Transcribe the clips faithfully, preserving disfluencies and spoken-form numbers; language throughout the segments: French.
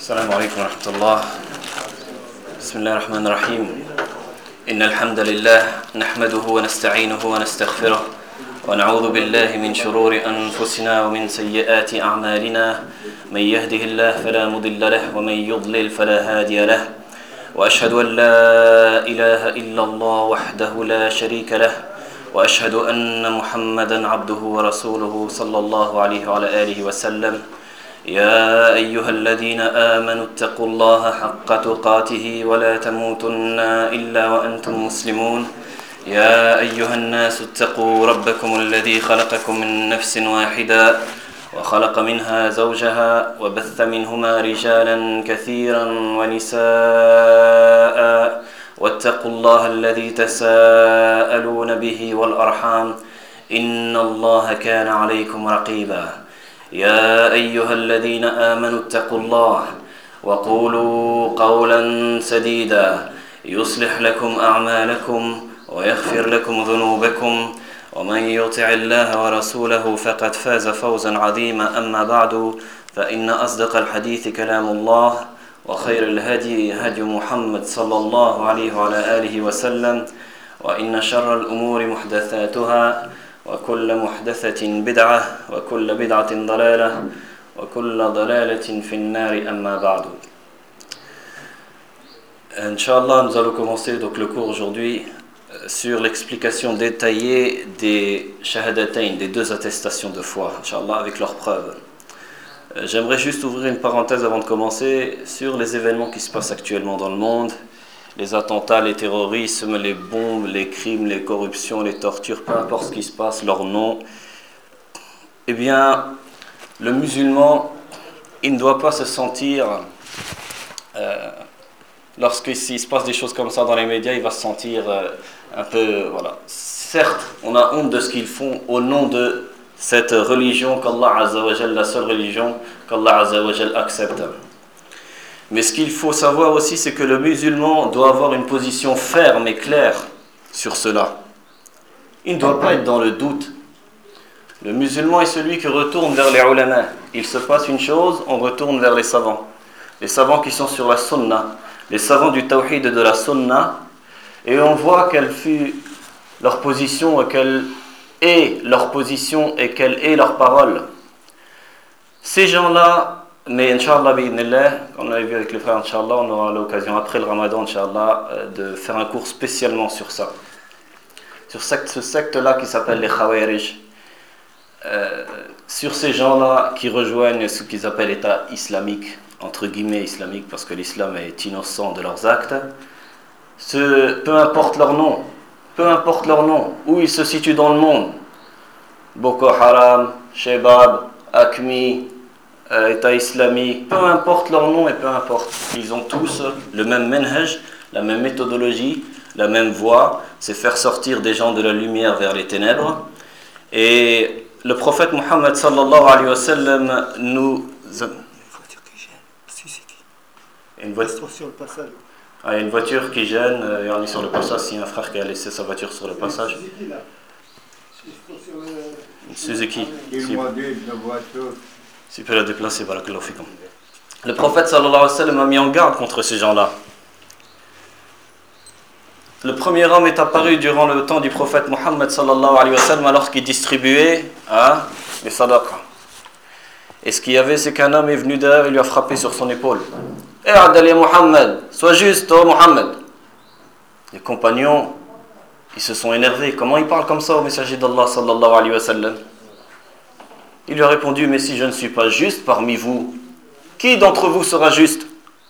السلام عليكم ورحمة الله. بسم الله الرحمن الرحيم. إن الحمد لله نحمده ونستعينه ونستغفره ونعوذ بالله من شرور أنفسنا ومن سيئات أعمالنا. من يهده الله فلا مضل له ومن يضلل فلا هادي له. وأشهد أن لا إله إلا الله وحده لا شريك له وأشهد أن محمدا عبده ورسوله صلى الله عليه وعلى آله وسلم. يا أيها الذين آمنوا اتقوا الله حق تقاته ولا تموتن إلا وأنتم مسلمون. يا أيها الناس اتقوا ربكم الذي خلقكم من نفس واحدة وخلق منها زوجها وبث منهما رجالا كثيرا ونساء واتقوا الله الذي تساءلون به والأرحام إن الله كان عليكم رقيبا. يا أيها الذين آمنوا اتقوا الله وقولوا قولا سديدا يصلح لكم أعمالكم ويغفر لكم ذنوبكم ومن يطع الله ورسوله فقد فاز فوزا عظيما. أما بعد فإن أصدق الحديث كلام الله وخير الهدي هدي محمد صلى الله عليه وعلى آله وسلم وإن شر الأمور محدثاتها وكل محدثة بدعة وكل بدعة ضلالة وكل ضلالة في النار. أما بعد. Inch'Allah, nous allons commencer donc le cours aujourd'hui sur l'explication détaillée des shahadatayn, des deux attestations de foi, Inch'Allah, avec leurs preuves. J'aimerais juste ouvrir une parenthèse avant de commencer sur les événements qui se passent actuellement dans le monde, les attentats, les terrorismes, les bombes, les crimes, les corruptions, les tortures, peu importe ce qui se passe, leur nom. Eh bien, le musulman, il ne doit pas se sentir, euh, lorsqu'il se passe des choses comme ça dans les médias, il va se sentir euh, un peu, voilà. Certes, on a honte de ce qu'ils font au nom de cette religion qu'Allah Azza wa Jal, la seule religion qu'Allah Azza wa Jal accepte. Mais ce qu'il faut savoir aussi, c'est que le musulman doit avoir une position ferme et claire sur cela. Il ne doit pas être dans le doute. Le musulman est celui qui retourne vers les ulama. Il se passe une chose, on retourne vers les savants. Les savants qui sont sur la sunna, les savants du tawhid et de la sunna, et on voit quelle fut leur position et quelle est leur position et quelle est leur parole. Ces gens-là, mais Inch'Allah, on a vu avec les frères, Inch'Allah, on aura l'occasion après le Ramadan, Inch'Allah, de faire un cours spécialement sur ça. Sur ce secte-là qui s'appelle les Khawarij. Euh, sur ces gens-là qui rejoignent ce qu'ils appellent l'État islamique, entre guillemets islamique, parce que l'islam est innocent de leurs actes. Ce, peu importe leur nom, peu importe leur nom, où ils se situent dans le monde, Boko Haram, Shebab, Akmi, Euh, État islamique, peu importe leur nom et peu importe, ils ont tous le même manhaj, la même méthodologie, la même voie, c'est faire sortir des gens de la lumière vers les ténèbres. Et le prophète Mohammed sallallahu alayhi wa sallam nous... Une voiture sur le passage. Ah, il y a une voiture qui gêne, et on est sur le passage, s'il y a un frère qui a laissé sa voiture sur le passage. Une Suzuki. Si peut la déplacer, barakallahu fikum. Le prophète sallallahu alayhi wa sallam a mis en garde contre ces gens-là. Le premier homme est apparu durant le temps du prophète Mohammed sallallahu alayhi wa sallam alors qu'il distribuait hein, les sadaqas. Et ce qu'il y avait, c'est qu'un homme est venu derrière et lui a frappé sur son épaule. Eh Adali Mohammed, sois juste, oh Mohammed. Les compagnons, ils se sont énervés. Comment il parle comme ça au messager d'Allah sallallahu alayhi wa sallam? Il lui a répondu, mais si je ne suis pas juste parmi vous, qui d'entre vous sera juste?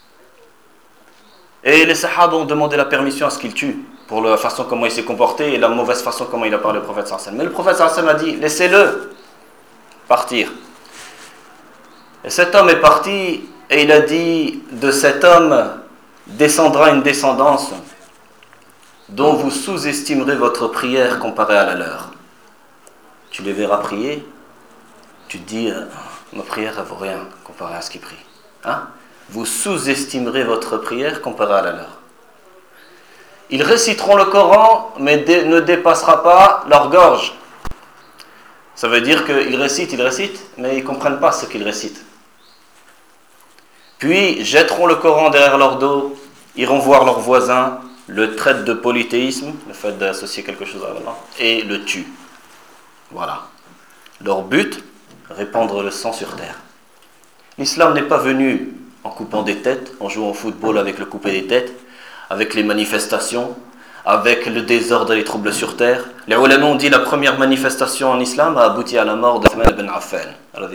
Et les sahaba ont demandé la permission à ce qu'il tue, pour la façon comment il s'est comporté et la mauvaise façon comment il a parlé au prophète sallallahu alayhi wa sallam. Mais le prophète sallallahu alayhi wa sallam a dit, laissez-le partir. Et cet homme est parti, et il a dit, de cet homme descendra une descendance dont vous sous-estimerez votre prière comparée à la leur. Tu les verras prier, tu te dis, euh, ma prière ne vaut rien comparée à ce qu'ils prient. Hein? Vous sous-estimerez votre prière comparée à la leur. Ils réciteront le Coran, mais dé- ne dépassera pas leur gorge. Ça veut dire qu'ils récitent, ils récitent, mais ils ne comprennent pas ce qu'ils récitent. puis jetteront le Coran derrière leur dos, iront voir leurs voisins, le traitent de polythéisme, le fait d'associer quelque chose à Allah, et le tuent. Voilà. Leur but, répandre le sang sur terre. L'islam n'est pas venu en coupant des têtes, en jouant au football avec le couper des têtes, avec les manifestations, avec le désordre et les troubles sur terre. Les ulama ont dit la première manifestation en islam a abouti à la mort d'Uthman ibn Affan.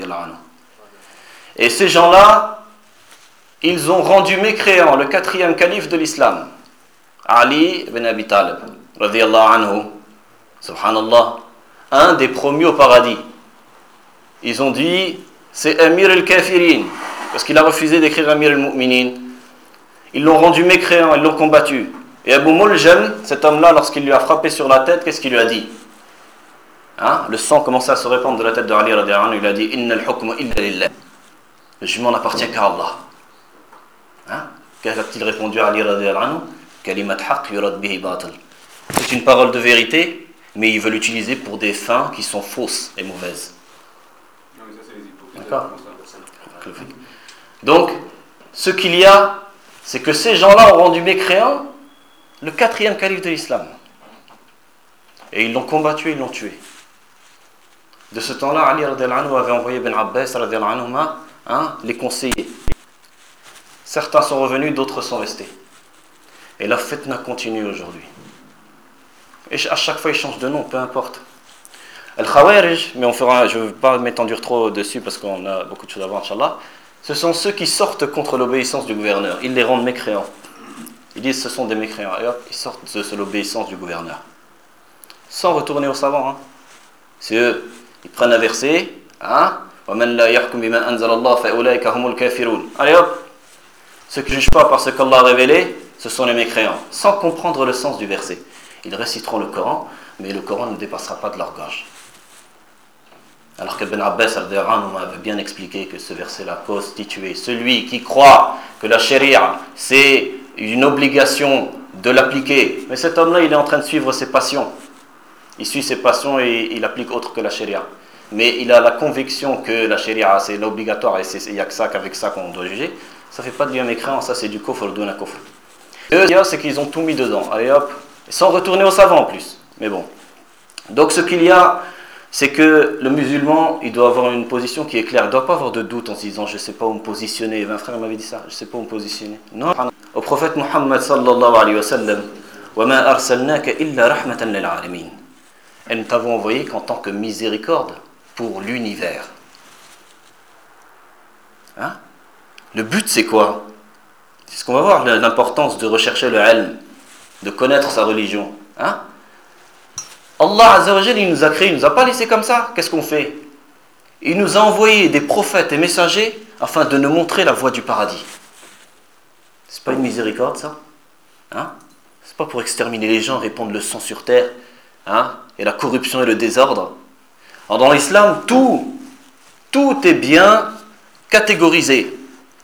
Et ces gens-là, ils ont rendu mécréant le quatrième calife de l'islam, Ali ibn Abi Talib, radiyallahu anhu, subhanallah, un des promus au paradis. Ils ont dit, c'est Amir al-Kafirin, parce qu'il a refusé d'écrire Amir al-Mu'minin. Ils l'ont rendu mécréant, ils l'ont combattu. Et Abu Muljam, cet homme-là, lorsqu'il lui a frappé sur la tête, qu'est-ce qu'il lui a dit? Hein? Le sang commençait à se répandre de la tête de Ali radiyallahu anhu, il a dit, Inna al-hukmu illa lillah. Le jugement n'appartient qu'à Allah. Hein? Qu'a-t-il répondu à Ali radiyallahu anhu? Kalimat haqq yurad bihi batil. C'est une parole de vérité, mais il veut l'utiliser pour des fins qui sont fausses et mauvaises. D'accord. Donc, ce qu'il y a, c'est que ces gens-là ont rendu mécréant le quatrième calife de l'islam. Et ils l'ont combattu, ils l'ont tué. De ce temps-là, Ali radiyallahu anhu avait envoyé Ben Abbas radiyallahu anhu, hein, les conseillers. Certains sont revenus, d'autres sont restés. Et la fitna continue aujourd'hui. Et à chaque fois, ils changent de nom, peu importe. Al-Khawarij, mais on fera, je ne veux pas m'étendre trop dessus parce qu'on a beaucoup de choses à voir, Inch'Allah. Ce sont ceux qui sortent contre l'obéissance du gouverneur. Ils les rendent mécréants. Ils disent que ce sont des mécréants. Et hop, ils sortent de l'obéissance du gouverneur. Sans retourner aux savants. Hein. C'est eux. Ils prennent un verset. Hein? Allez hop. Ceux qui ne jugent pas par ce qu'Allah a révélé, ce sont les mécréants. Sans comprendre le sens du verset. Ils réciteront le Coran, mais le Coran ne dépassera pas de leur gorge. Alors que Ben Abbas avait bien expliqué que ce verset-là constituait celui qui croit que la charia c'est une obligation de l'appliquer. Mais cet homme-là, il est en train de suivre ses passions. Il suit ses passions et il applique autre que la charia. Mais il a la conviction que la charia c'est l'obligatoire et il n'y a que ça qu'avec ça qu'on doit juger. Ça ne fait pas de lui un mécréant, ça c'est du kufr, d'un kufr. Eux, c'est qu'ils ont tout mis dedans. Allez hop, sans retourner au savant en plus. Mais bon. Donc ce qu'il y a, c'est que le musulman, il doit avoir une position qui est claire. Il ne doit pas avoir de doute en se disant, je ne sais pas où me positionner. Un frère m'avait dit ça, je ne sais pas où me positionner. Non. Au prophète Muhammad sallallahu alayhi wa sallam, وَمَا أَرْسَلْنَاكَ إِلَّا رَحْمَةً لِلْعَالَمِينَ. Et nous t'avons envoyé qu'en tant que miséricorde pour l'univers. Hein? Le but, c'est quoi? C'est ce qu'on va voir, l'importance de rechercher le ilm, de connaître sa religion. Hein? Allah Azza wa Jal, il nous a créés, il ne nous a pas laissé comme ça. Qu'est-ce qu'on fait? Il nous a envoyé des prophètes et messagers afin de nous montrer la voie du paradis. C'est pas une miséricorde, ça? Hein? C'est pas pour exterminer les gens, répandre le sang sur terre, hein? Et la corruption et le désordre. Alors dans l'islam, tout, tout est bien catégorisé.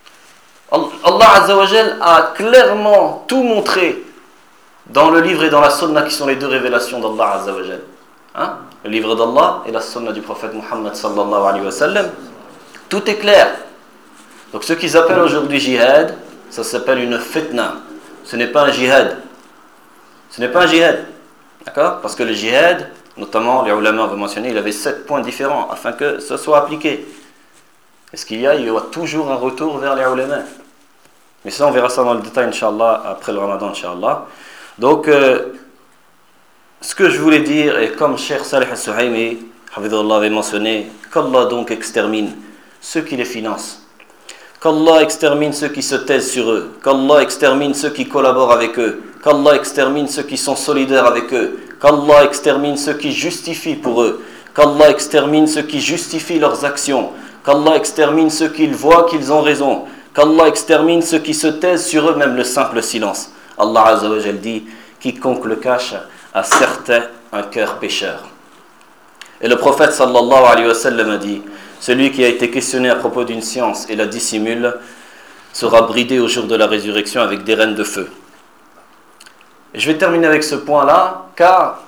Allah Azza wa Jal a clairement tout montré dans le livre et dans la sunna qui sont les deux révélations d'Allah Azza wa Jal. Hein? Le livre d'Allah et la sunna du prophète Muhammad sallallahu alayhi wa sallam. Tout est clair. Donc ce qu'ils appellent aujourd'hui jihad, ça s'appelle une fitna. Ce n'est pas un jihad. Ce n'est pas un jihad. D'accord? Parce que le jihad, notamment les ulama ont mentionné, il avait sept points différents afin que ce soit appliqué. Est-ce qu'il y a? Il y aura toujours un retour vers les ulama. Mais ça, on verra ça dans le détail, Inch'Allah, après le Ramadan, Inch'Allah. Donc, euh, ce que je voulais dire, et comme Cheikh Salih al-Suhaimi, Hafidhullah avait mentionné, qu'Allah donc extermine ceux qui les financent. Qu'Allah extermine ceux qui se taisent sur eux. Qu'Allah extermine ceux qui collaborent avec eux. Qu'Allah extermine ceux qui sont solidaires avec eux. Qu'Allah extermine ceux qui justifient pour eux. Qu'Allah extermine ceux qui justifient leurs actions. Qu'Allah extermine ceux qui voient qu'ils ont raison. Qu'Allah extermine ceux qui se taisent sur eux, même le simple silence. Allah Azza wa Jal dit, quiconque le cache a certain un cœur pécheur. Et le prophète sallallahu alayhi wa sallam a dit, celui qui a été questionné à propos d'une science et la dissimule sera bridé au jour de la résurrection avec des rênes de feu. Et je vais terminer avec ce point-là, car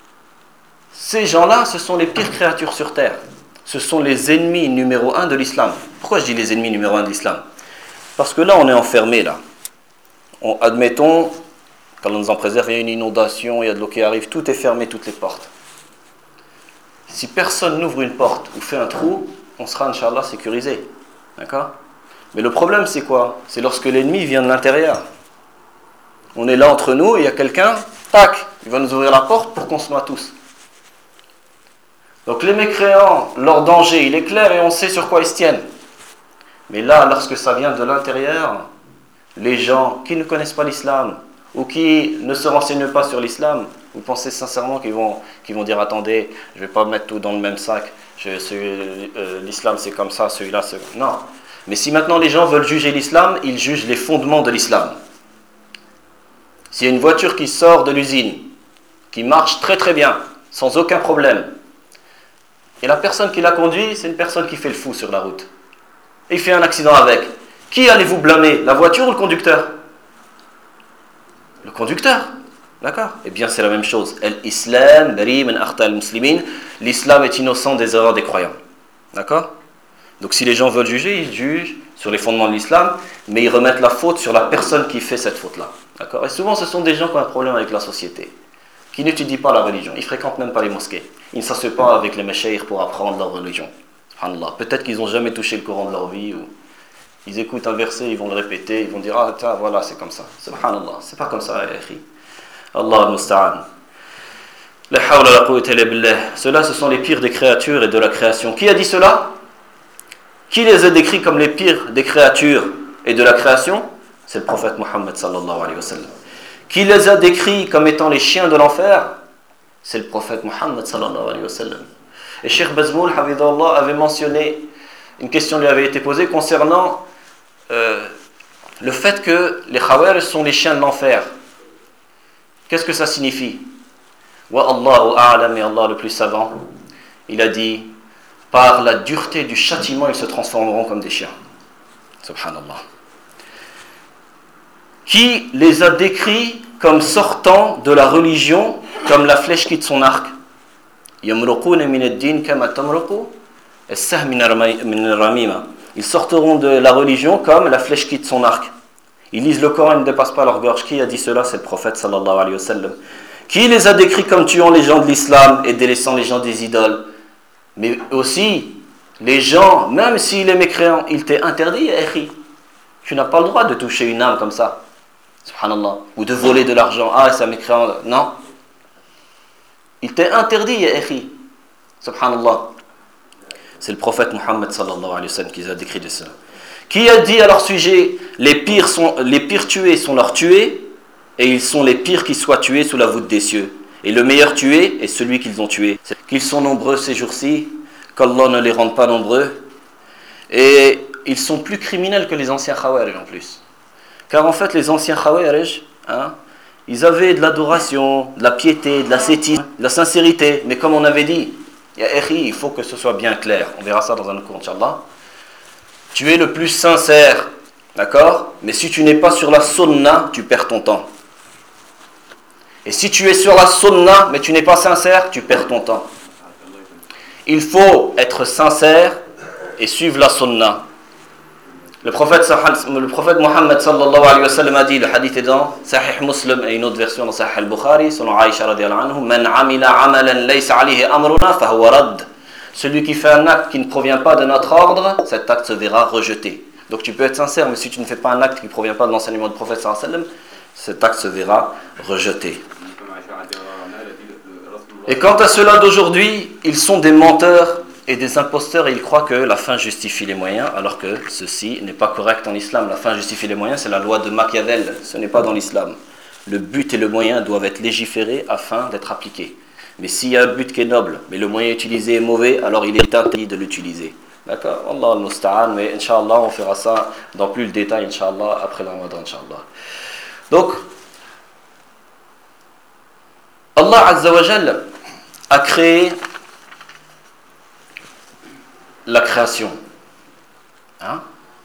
ces gens-là, ce sont les pires créatures sur terre. Ce sont les ennemis numéro un de l'islam. Pourquoi je dis les ennemis numéro un de l'islam? Parce que là, on est enfermé, là. On, admettons, quand on nous en préserve, il y a une inondation, il y a de l'eau qui arrive, tout est fermé, toutes les portes. Si personne n'ouvre une porte ou fait un trou, on sera, Inch'Allah, sécurisé. D'accord? Mais le problème, c'est quoi? C'est lorsque l'ennemi vient de l'intérieur. On est là entre nous, et il y a quelqu'un, tac, il va nous ouvrir la porte pour qu'on se noie tous. Donc les mécréants, leur danger, il est clair et on sait sur quoi ils se tiennent. Mais là, lorsque ça vient de l'intérieur, les gens qui ne connaissent pas l'islam ou qui ne se renseignent pas sur l'islam, vous pensez sincèrement qu'ils vont, qu'ils vont dire « Attendez, je ne vais pas mettre tout dans le même sac, je, celui, euh, l'islam c'est comme ça, celui-là c'est... » Non. Mais si maintenant les gens veulent juger l'islam, ils jugent les fondements de l'islam. S'il y a une voiture qui sort de l'usine, qui marche très très bien, sans aucun problème, et la personne qui la conduit, c'est une personne qui fait le fou sur la route, et il fait un accident avec, qui allez-vous blâmer, la voiture ou le conducteur? Le conducteur, d'accord? Eh bien c'est la même chose. L'islam, l'islam est innocent des erreurs des croyants, d'accord? Donc si les gens veulent juger, ils jugent sur les fondements de l'islam, mais ils remettent la faute sur la personne qui fait cette faute-là. D'accord? Et souvent ce sont des gens qui ont un problème avec la société, qui n'étudient pas la religion, ils ne fréquentent même pas les mosquées, ils ne s'assoient pas avec les méchaïrs pour apprendre leur religion. Subhanallah. Peut-être qu'ils n'ont jamais touché le Coran de leur vie, ou ils écoutent un verset, ils vont le répéter, ils vont dire « Ah, tiens, voilà, c'est comme ça. » Subhanallah, c'est pas comme ça, akhi. Allah al-Musta'an. La hawla la quwwata illa billah. Ceux-là, ce sont les pires des créatures et de la création. Qui a dit cela? Qui les a décrits comme les pires des créatures et de la création? C'est le prophète Mohammed sallallahu alayhi wa sallam. Qui les a décrits comme étant les chiens de l'enfer? C'est le prophète Mohammed sallallahu alayhi wa sallam. Et Cheikh Bazmoul Hafidhahullah avait mentionné, une question lui avait été posée concernant euh, le fait que les Khawarij sont les chiens de l'enfer. Qu'est-ce que ça signifie? Wa Allahu a'lam, et Allah le plus savant, il a dit, par la dureté du châtiment, ils se transformeront comme des chiens. Subhanallah. Qui les a décrits comme sortant de la religion, comme la flèche quitte son arc? Yamruquna min ad-din kama tamruqu as-sahm min ar-ramima. Ils sortiront de la religion comme la flèche quitte son arc. Ils lisent le Coran, ils ne dépassent pas leur gorge. Qui a dit cela? C'est le prophète sallallahu alayhi wa sallam. Qui les a décrits comme tuant les gens de l'islam et délaissant les gens des idoles? Mais aussi, les gens, même s'il est mécréant, il t'est interdit, akhi. Tu n'as pas le droit de toucher une âme comme ça. Subhanallah. Ou de voler de l'argent. Ah, c'est un mécréant. Non. Il t'est interdit, akhi. Subhanallah. C'est le prophète Mohammed sallallahu alayhi wa sallam qui a décrit de ça. Qui a dit à leur sujet, les pires, sont, les pires tués sont leurs tués, et ils sont les pires qui soient tués sous la voûte des cieux. Et le meilleur tué est celui qu'ils ont tué. Qu'ils sont nombreux ces jours-ci, qu'Allah ne les rende pas nombreux. Et ils sont plus criminels que les anciens Khawarij en plus. Car en fait, les anciens Khawarij, hein, ils avaient de l'adoration, de la piété, de l'ascétisme, de la sincérité. Mais comme on avait dit, il faut que ce soit bien clair. On verra ça dans un autre cours, Inch'Allah. Tu es le plus sincère, d'accord? Mais si tu n'es pas sur la sunna, tu perds ton temps. Et si tu es sur la sunna, mais tu n'es pas sincère, tu perds ton temps. Il faut être sincère et suivre la sunna. Le prophète, le prophète Mohammed sallallahu alayhi wa sallam a dit, le hadith est dans Sahih Muslim et une autre version dans Sahih al-Bukhari, selon Aïcha radiyallahu anhu, Man amila amalan laysa alayhi amruna fahuwa radd. Celui qui fait un acte qui ne provient pas de notre ordre, cet acte se verra rejeté. Donc tu peux être sincère, mais si tu ne fais pas un acte qui ne provient pas de l'enseignement du prophète sallallahu alayhi wa sallam, cet acte se verra rejeté. Et quant à ceux-là d'aujourd'hui, ils sont des menteurs et des imposteurs et ils croient que la fin justifie les moyens, alors que ceci n'est pas correct en islam. La fin justifie les moyens, c'est la loi de Machiavel, ce n'est pas dans l'islam. Le but et le moyen doivent être légiférés afin d'être appliqués. Mais s'il y a un but qui est noble, mais le moyen utilisé est mauvais, alors il est interdit de l'utiliser. D'accord? Allah al-Musta'an, mais Inch'Allah, on fera ça dans plus le détail, Inch'Allah, après le Ramadan, Inch'Allah. Donc, Allah Azza wa Jal a créé la création. Hein?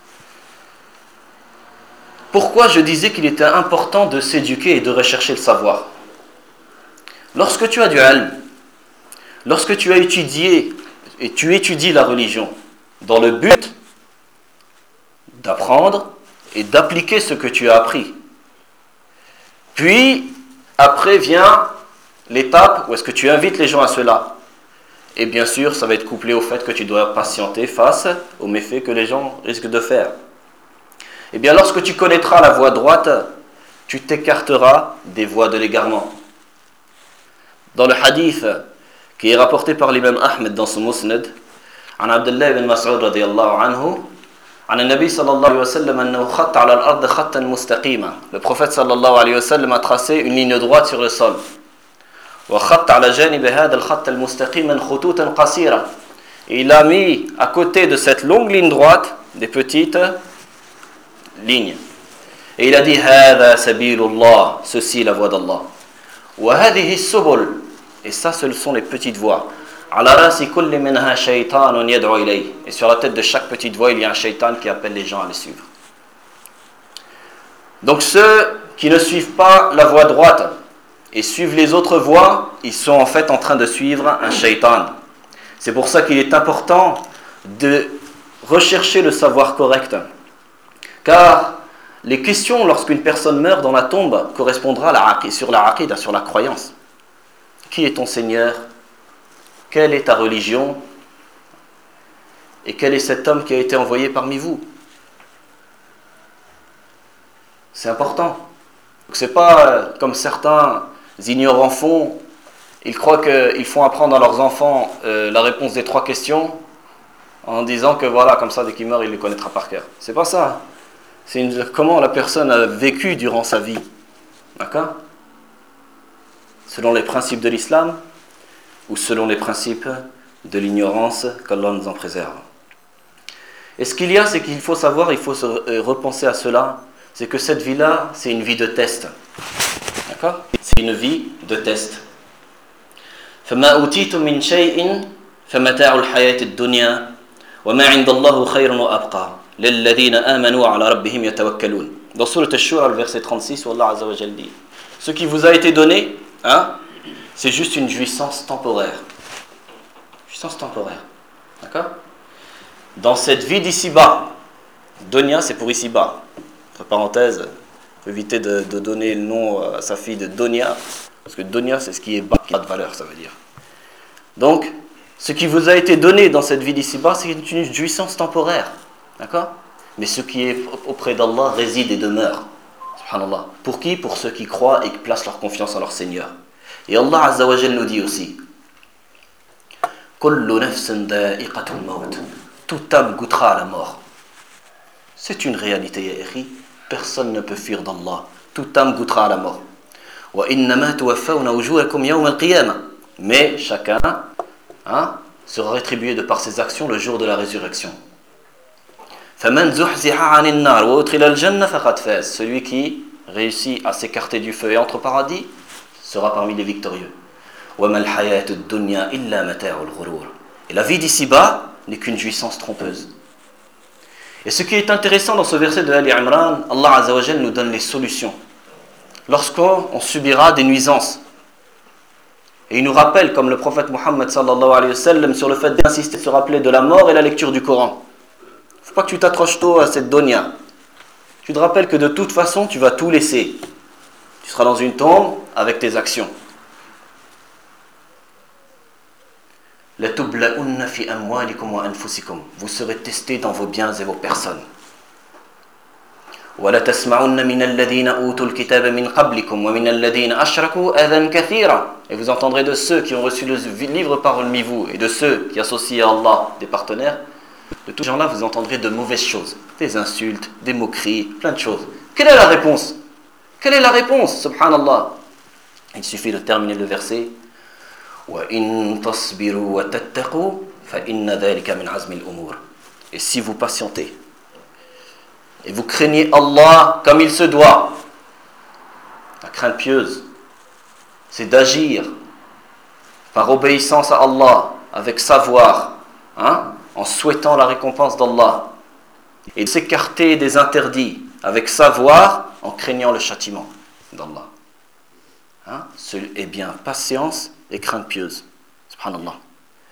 Pourquoi je disais qu'il était important de s'éduquer et de rechercher le savoir? Lorsque tu as du ilm, lorsque tu as étudié et tu étudies la religion dans le but d'apprendre et d'appliquer ce que tu as appris. Puis, après vient l'étape où est-ce que tu invites les gens à cela. Et bien sûr, ça va être couplé au fait que tu dois patienter face aux méfaits que les gens risquent de faire. Et bien, lorsque tu connaîtras la voie droite, tu t'écarteras des voies de l'égarement. Dans le hadith qui est rapporté par l'imam Ahmed dans son Musnad, عن عبد الله بن مسعود رضي الله عنه عن النبي صلى الله عليه وسلم أنه خط على الأرض خطا مستقيما. Le prophète صلى الله عليه وسلم a tracé une ligne droite sur le sol. وخط على جانب هذا الخط المستقيم خطوطا قصيرة. Et il a mis à côté de cette longue ligne droite des petites lignes. Et il a dit هذا سبيل الله, ceci est la voie d'Allah. وهذه السبل, et ça ce sont les petites voies. على رأس كل منها شيطان يدعو إليه. Et sur la tête de chaque petite voie, il y a un shaitan qui appelle les gens à les suivre. Donc ceux qui ne suivent pas la voie droite et suivent les autres voies, ils sont en fait en train de suivre un shaitan. C'est pour ça qu'il est important de rechercher le savoir correct. Car les questions lorsqu'une personne meurt dans la tombe correspondra à la, sur la aqida, sur la croyance. Qui est ton Seigneur? Quelle est ta religion? Et quel est cet homme qui a été envoyé parmi vous? C'est important. Ce n'est pas comme certains ignorants font. Ils croient qu'ils font apprendre à leurs enfants euh, la réponse des trois questions en disant que voilà, comme ça, dès qu'il meurt, il les connaîtra par cœur. C'est pas ça. C'est une, comment la personne a vécu durant sa vie. D'accord? Selon les principes de l'islam ou selon les principes de l'ignorance, qu'Allah nous en préserve. Et ce qu'il y a, c'est qu'il faut savoir, il faut se repenser à cela, c'est que cette vie-là, c'est une vie de test. D'accord? C'est une vie de test. فَمَا أُوتِيتُم مِّن شَيْءٍ فَمَتَاعُ الْحَيَاةِ الدُّنْيَا وَمَا عِندَ اللَّهِ خَيْرٌ وَأَبْقَى لِلَّذِينَ آمَنُوا وَعَلَى رَبِّهِمْ يَتَوَكَّلُونَ. Dans Sourate Ash-Shura, le verset trente-six, où Allah Azza wa Jalla dit: ce qui vous a été donné, hein, c'est juste une jouissance temporaire. Jouissance temporaire. D'accord? Dans cette vie d'ici-bas, Dunya, c'est pour ici-bas. Entre parenthèses, il faut éviter de, de donner le nom à sa fille de Dunya, parce que Dunya, c'est ce qui est bas, qui n'a pas de valeur, ça veut dire. Donc, ce qui vous a été donné dans cette vie d'ici-bas, c'est une jouissance temporaire. D'accord? Mais ce qui est auprès d'Allah réside et demeure. Subhanallah. Pour qui? Pour ceux qui croient et qui placent leur confiance en leur Seigneur. Et Allah Azza wa Jalla nous dit aussi: Kullu nafsin da'iqatul maut. Toute âme goûtera à la mort. C'est une réalité, ya akhi. Personne ne peut fuir d'Allah. Toute âme goûtera à la mort. Wa innama tuwaffawna ujurakum yawm al-qiyamah. Mais chacun hein, sera rétribué de par ses actions le jour de la résurrection. فَمَنْ زُحْزِحَ عَنِ النَّارِ وَأُدْخِلَ الْجَنَّةَ فَقَدْ فَازَ. Celui qui réussit à s'écarter du feu et entre au paradis sera parmi les victorieux. وَمَا الْحَيَاةُ الدُّنْيَا إِلَّا مَتَاعُ الْغُرُورِ. Et la vie d'ici-bas n'est qu'une jouissance trompeuse. Et ce qui est intéressant dans ce verset de Ali Imran, Allah Azza wa Jalla nous donne les solutions. Lorsqu'on subira des nuisances. Et il nous rappelle, comme le prophète Muhammad sallallahu alayhi wa sallam, sur le fait d'insister, de se rappeler de la mort et la lecture du Coran. Il ne faut pas que tu t'accroches tôt à cette dunya. Tu te rappelles que de toute façon, tu vas tout laisser. Tu seras dans une tombe avec tes actions. لَتُبْلَؤُنَّ فِي أَمْوَالِكُمْ وَأَنفُسِكُمْ. Vous serez testés dans vos biens et vos personnes. وَلَتَسْمَعُنَّ مِنَ الَّذِينَ أُوتُوا الْكِتَابَ مِنْ قَبْلِكُمْ وَمِنَ الَّذِينَ أَشْرَكُوا أَذًى كَثِيرًا. Et vous entendrez de ceux qui ont reçu le livre parmi vous et de ceux qui associent à Allah des partenaires. De tous ces gens-là, vous entendrez de mauvaises choses, des insultes, des moqueries, plein de choses. Quelle est la réponse? Quelle est la réponse? Subhanallah. Il suffit de terminer le verset. وَإِن تَصْبِرُوا وَتَتَّقُوا فَإِنَّ ذَلِكَ مِنْ عَزْمِ الْأُمُورِ. Et si vous patientez et vous craignez Allah comme il se doit, la crainte pieuse, c'est d'agir par obéissance à Allah avec savoir, hein, en souhaitant la récompense d'Allah, et de s'écarter des interdits avec savoir en craignant le châtiment d'Allah. Hein? Eh bien, patience et crainte pieuse. Subhanallah.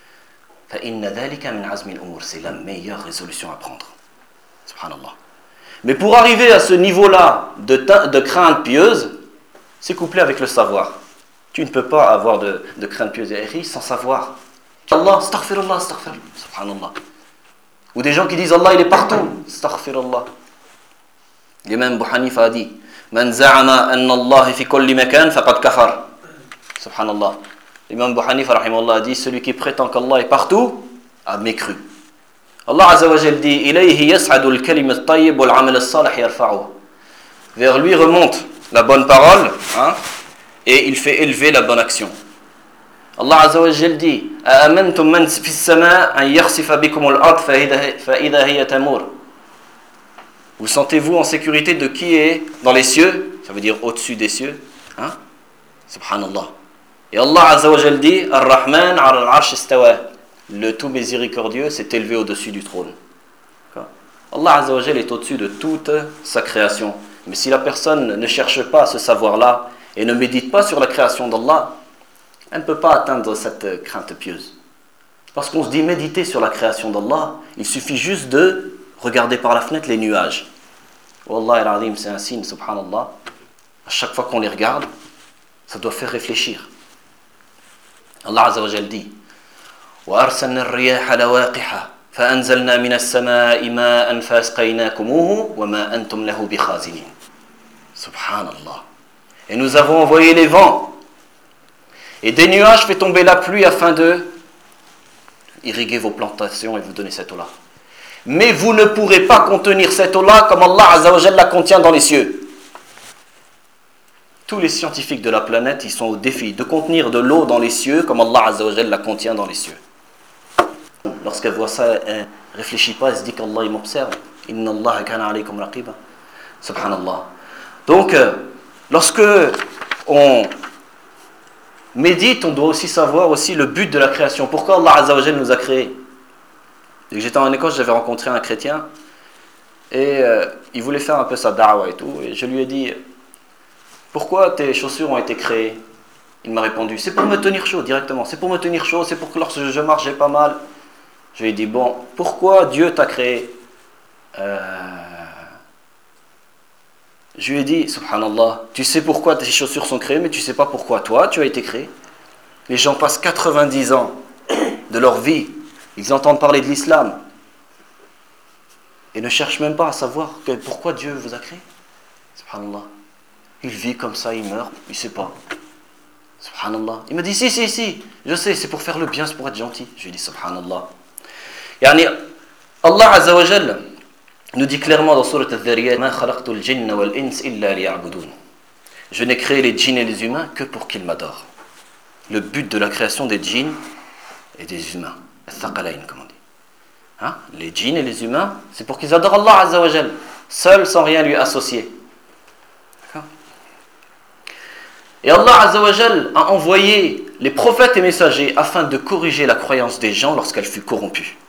فَإِنَّ ذَلِكَ مِنْ عَزْمِ الْأُمُورِ. C'est la meilleure résolution à prendre. Subhanallah. Mais pour arriver à ce niveau-là de, de crainte pieuse, c'est couplé avec le savoir. Tu ne peux pas avoir de, de crainte pieuse et sans savoir. Allah, astaghfirullah, astaghfirullah, subhanallah. Ou des gens qui disent Allah il est partout, astaghfirullah. L'imam Abu Hanifa a dit Man za'ama anna Allah fi kulli makan faqad kafar. Subhanallah. L'imam Abu Hanifa rahimahullah a dit celui qui prétend qu'Allah est partout a mécru. Allah Azza wa Jal dit ilayhi yas'adu al-kalim at-tayyib wal 'amal as-salih yarfa'uhu. Vers lui remonte la bonne parole, hein, et il fait élever la bonne action. Allah Azza wa Jal dit a'amantum man fi as-sama' an yakhsifa bikum al-ard fa idha hiya tamur. Vous sentez-vous en sécurité de qui est dans les cieux? Ça veut dire au-dessus des cieux, hein? Subhanallah. Et Allah Azza wa Jal dit Ar-Rahman 'ala al-'arsh istawa. Le tout miséricordieux s'est élevé au-dessus du trône. Allah Azza wa Jal est au-dessus de toute sa création. Mais si la personne ne cherche pas ce savoir-là et ne médite pas sur la création d'Allah, elle ne peut pas atteindre cette crainte pieuse. Parce qu'on se dit méditer sur la création d'Allah, il suffit juste de regarder par la fenêtre les nuages. Wallah al-Azim, c'est un signe, subhanallah. À chaque fois qu'on les regarde, ça doit faire réfléchir. Allah Azza wa Jal dit وَأَرْسَلْنَا الرِّيَاحَ لَوَاقِحَ فَأَنْزَلْنَا مِنَ السَّمَاءِ مَاءً فَأَسْقَيْنَاكُمُوهُ وَمَا أَنْتُمْ لَهُ بِخَازِنِينَ. Subhanallah. Et nous avons envoyé les vents et des nuages fait tomber la pluie afin de irriguer vos plantations et vous donner cette eau-là. Mais vous ne pourrez pas contenir cette eau-là comme Allah Azza wa Jal la contient dans les cieux. Tous les scientifiques de la planète, ils sont au défi de contenir de l'eau dans les cieux comme Allah Azza wa Jal la contient dans les cieux. Lorsqu'elle voit ça, elle ne réfléchit pas, elle se dit qu'Allah il m'observe. Inna Allah kana alaykum raqiba. Subhanallah. Donc, lorsque on médite, on doit aussi savoir aussi le but de la création. Pourquoi Allah Azza wa Jal nous a créés? J'étais en Écosse, j'avais rencontré un chrétien et euh, il voulait faire un peu sa da'wa et tout. Et je lui ai dit pourquoi tes chaussures ont été créées? Il m'a répondu c'est pour me tenir chaud directement. C'est pour me tenir chaud, c'est pour que lorsque je marche j'ai pas mal. Je lui ai dit bon, pourquoi Dieu t'a créé? euh... Je lui ai dit subhanallah, tu sais pourquoi tes chaussures sont créées, mais tu sais pas pourquoi toi tu as été créé. Les gens passent quatre-vingt-dix ans de leur vie. Ils entendent parler de l'islam et ne cherchent même pas à savoir que, pourquoi Dieu vous a créé. Subhanallah. Il vit comme ça, il meurt, il ne sait pas. Subhanallah. Il m'a dit si, si, si, je sais, c'est pour faire le bien, c'est pour être gentil. Je lui ai dit subhanallah. Yani, Allah Azza wa Jal nous dit clairement dans Surat Al-Dhariyat Ma khalaqtul jinna wal ins illa liya'budun. Je n'ai créé les djinns et les humains que pour qu'ils m'adorent. Le but de la création des djinns et des humains. Al-Thaqalayn, comme on dit. Hein? Les djinns et les humains, c'est pour qu'ils adorent Allah Azza wa Jal, seuls sans rien lui associer. D'accord? Et Allah Azza wa Jal a envoyé les prophètes et messagers afin de corriger la croyance des gens lorsqu'elle fut corrompue.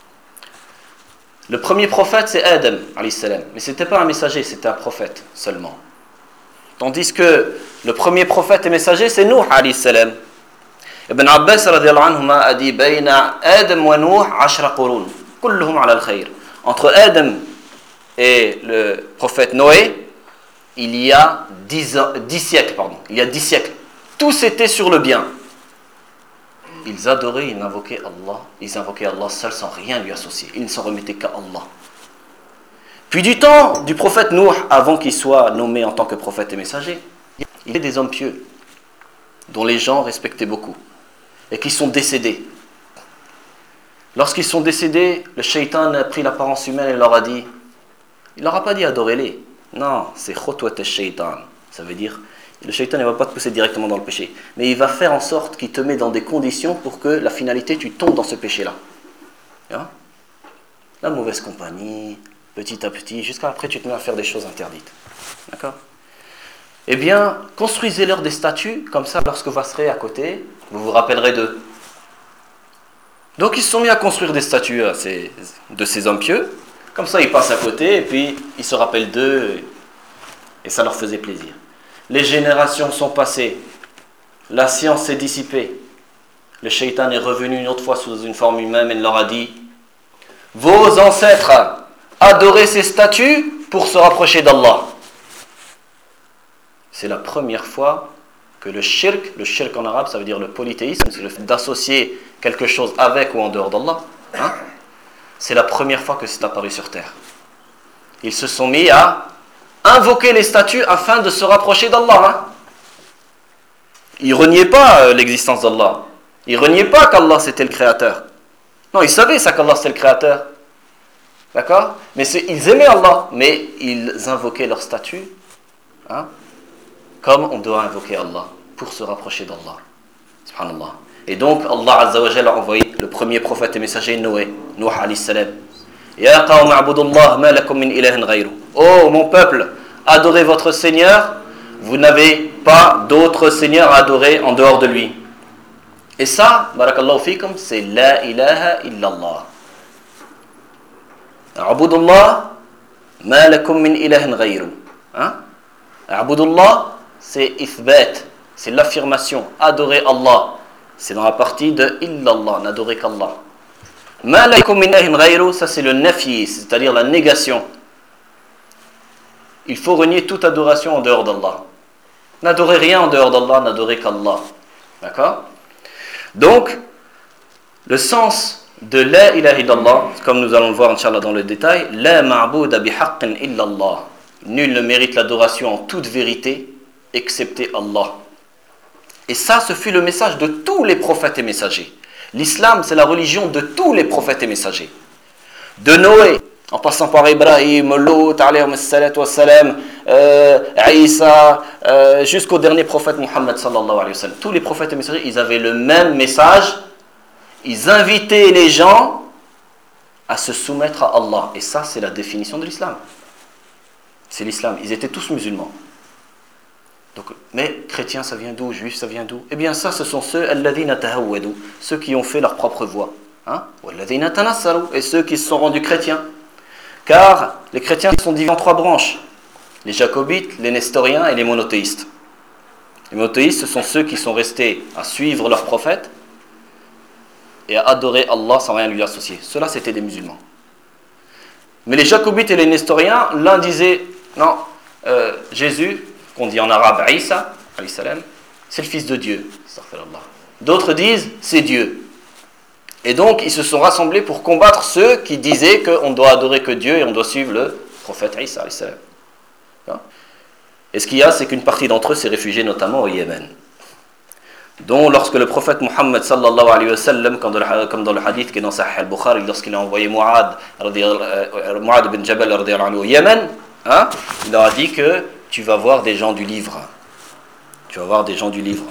Le premier prophète, c'est Adam, alayhi salam. Mais ce n'était pas un messager, c'était un prophète seulement. Tandis que le premier prophète et messager, c'est Nuh, alayhi salam. Ibn Abbas radiyallahu anhuma a dit Bayna Adam wa Nuh ashra qurun kulluhum ala al-khayr. Entre Adam et le prophète Noé, il y a dix, dix siècles, pardon. Il y a dix siècles. Tous étaient sur le bien. Ils adoraient, ils invoquaient Allah, ils invoquaient Allah seul sans rien lui associer. Ils ne s'en remettaient qu'à Allah. Puis du temps du prophète Nuh, avant qu'il soit nommé en tant que prophète et messager, il y avait des hommes pieux dont les gens respectaient beaucoup et qui sont décédés. Lorsqu'ils sont décédés, le shaitan a pris l'apparence humaine et leur a dit, il leur a pas dit adorez-les. Non, c'est khutwat al-shaitan. Ça veut dire, le shaitan ne va pas te pousser directement dans le péché, mais il va faire en sorte qu'il te met dans des conditions pour que la finalité, tu tombes dans ce péché-là. Hein? La mauvaise compagnie, petit à petit, jusqu'à après tu te mets à faire des choses interdites. D'accord? Eh bien, construisez-leur des statues, comme ça, lorsque vous serez à côté, vous vous rappellerez d'eux. Donc ils se sont mis à construire des statues à ces, de ces hommes pieux, comme ça ils passent à côté, et puis ils se rappellent d'eux, et ça leur faisait plaisir. Les générations sont passées, la science s'est dissipée, le shaitan est revenu une autre fois sous une forme humaine et leur a dit, vos ancêtres adoraient ces statues pour se rapprocher d'Allah. C'est la première fois que le shirk, le shirk en arabe ça veut dire le polythéisme, c'est le fait d'associer quelque chose avec ou en dehors d'Allah, hein? C'est la première fois que c'est apparu sur terre. Ils se sont mis à invoquer les statues afin de se rapprocher d'Allah, hein? Ils ne reniaient pas l'existence d'Allah. Ils ne reniaient pas qu'Allah c'était le créateur. Non, ils savaient ça qu'Allah c'était le créateur. D'accord? Mais ils aimaient Allah, mais ils invoquaient leur statut, hein, comme on doit invoquer Allah pour se rapprocher d'Allah. Subhanallah. Et donc Allah Azza wa Jalla a envoyé le premier prophète et messager Noé, Nuh alayhi salam. Ya qawm a'budullah ma lakum min ilahin ghayru. Oh mon peuple, adorez votre Seigneur, vous n'avez pas d'autre Seigneur à adorer en dehors de lui. Et ça, barakallahu fikum, c'est la ilaha illallah. A'budullah ma lakum min ilahin ghayru. Hein? A'budullah, c'est ithbat, c'est l'affirmation. Adorer Allah, c'est dans la partie de illallah, n'adorer qu'Allah. Ma lakum min ilahin ghayru, ça c'est le nafi, c'est-à-dire la négation. Il faut renier toute adoration en dehors d'Allah. N'adorez rien en dehors d'Allah, n'adorez qu'Allah. D'accord? Donc, le sens de la ilaha illallah, comme nous allons le voir Inch'Allah dans le détail, la ma'bouda bihaqqin illallah. Nul ne mérite l'adoration en toute vérité, excepté Allah. Et ça, ce fut le message de tous les prophètes et messagers. L'islam, c'est la religion de tous les prophètes et messagers. De Noé, en passant par Ibrahim, Lot, alayhi salatu wassalam, euh, Isa, euh, jusqu'au dernier prophète Muhammad sallallahu alayhi wa sallam. Tous les prophètes et messagers, ils avaient le même message. Ils invitaient les gens à se soumettre à Allah. Et ça, c'est la définition de l'islam. C'est l'islam. Ils étaient tous musulmans. Donc, mais chrétiens, ça vient d'où? Juifs, ça vient d'où? Eh bien, ça, ce sont ceux, alladhina tahawwadu, ceux qui ont fait leur propre voie. Hein? Walladhina tanassaru, et ceux qui se sont rendus chrétiens. Car les chrétiens sont divisés en trois branches. Les jacobites, les nestoriens et les monothéistes. Les monothéistes, ce sont ceux qui sont restés à suivre leurs prophètes et à adorer Allah sans rien lui associer. Ceux-là, c'était des musulmans. Mais les jacobites et les nestoriens, l'un disait, non, euh, Jésus, qu'on dit en arabe Isa, c'est le fils de Dieu. D'autres disent, c'est Dieu. Et donc, ils se sont rassemblés pour combattre ceux qui disaient qu'on doit adorer que Dieu et on doit suivre le prophète Isa. Et ce qu'il y a, c'est qu'une partie d'entre eux s'est réfugiée notamment au Yémen. Donc, lorsque le prophète Muhammad sallallahu alayhi wa sallam, comme dans le hadith qui est dans Sahih al-Bukhari, lorsqu'il a envoyé Mu'ad, Mu'ad ibn Jabal au Yémen, hein, il leur a dit que tu vas voir des gens du livre. Tu vas voir des gens du livre.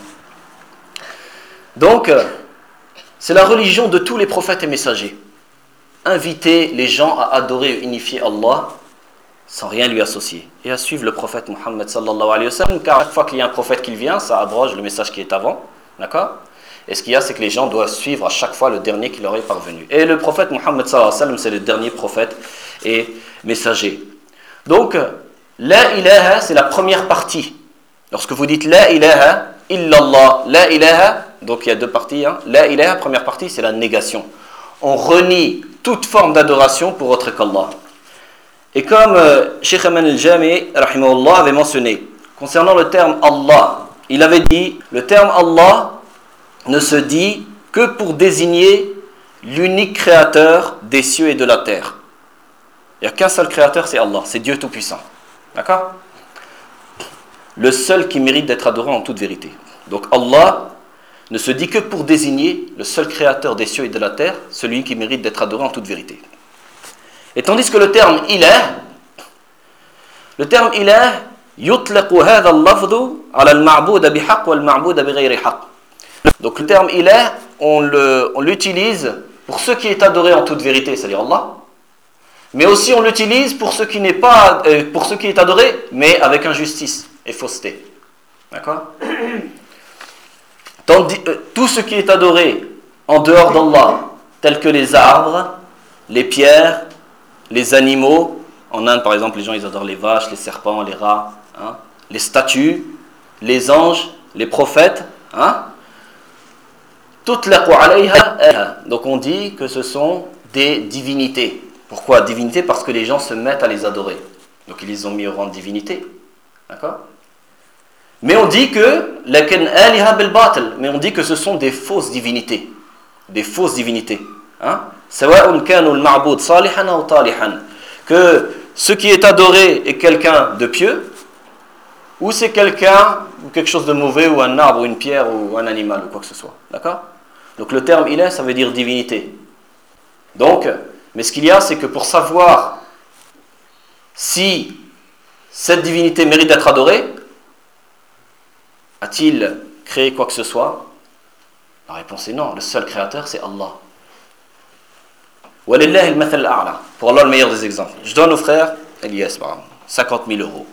Donc, c'est la religion de tous les prophètes et messagers. Inviter les gens à adorer et unifier Allah sans rien lui associer. Et à suivre le prophète Muhammad sallallahu alayhi wa sallam, car chaque fois qu'il y a un prophète qui vient, ça abroge le message qui est avant. D'accord? Et ce qu'il y a, c'est que les gens doivent suivre à chaque fois le dernier qui leur est parvenu. Et le prophète Muhammad sallallahu alayhi wa sallam, c'est le dernier prophète et messager. Donc, la ilaha, c'est la première partie. Lorsque vous dites la ilaha illallah, la ilaha, donc il y a deux parties. Hein. La ilaha, première partie, c'est la négation. On renie toute forme d'adoration pour autre qu'Allah. Et comme euh, Cheikh Aman al-Jami rahimahullah avait mentionné, concernant le terme Allah, il avait dit, le terme Allah ne se dit que pour désigner l'unique créateur des cieux et de la terre. Il n'y a qu'un seul créateur, c'est Allah, c'est Dieu Tout-Puissant. D'accord? Le seul qui mérite d'être adoré en toute vérité. Donc Allah ne se dit que pour désigner le seul créateur des cieux et de la terre, celui qui mérite d'être adoré en toute vérité. Et tandis que le terme ilah, le terme ilah, yutlaqu hadha al-lafdhu ala al-ma'bud bihaqq wal ma'bud bighayri haqq. Donc le terme ilah, on le, on l'utilise pour ce qui est adoré en toute vérité, c'est-à-dire Allah. Mais aussi on l'utilise pour ce qui n'est pas, euh, pour ce qui est adoré, mais avec injustice et fausseté. D'accord? Tandis, euh, tout ce qui est adoré en dehors d'Allah, tel que les arbres, les pierres, les animaux, en Inde par exemple, les gens ils adorent les vaches, les serpents, les rats, hein, les statues, les anges, les prophètes, hein, toute la alayha. Donc on dit que ce sont des divinités. Pourquoi divinités? Parce que les gens se mettent à les adorer. Donc ils les ont mis au rang de divinité. D'accord? Mais on dit que lakin aliha bil batil, mais on dit que ce sont des fausses divinités. Des fausses divinités. Hein? Sawa'un kanu al-ma'bud salihan ou talihan. Que ce qui est adoré est quelqu'un de pieux, ou c'est quelqu'un, ou quelque chose de mauvais, ou un arbre, ou une pierre, ou un animal, ou quoi que ce soit. D'accord? Donc le terme ilah, ça veut dire divinité. Donc, mais ce qu'il y a, c'est que pour savoir si cette divinité mérite d'être adorée, a-t-il créé quoi que ce soit? La réponse est non. Le seul créateur, c'est Allah. Walillahi al-mathal al-a'la. Pour Allah, le meilleur des exemples. Je donne au frère Elias, cinquante mille euros.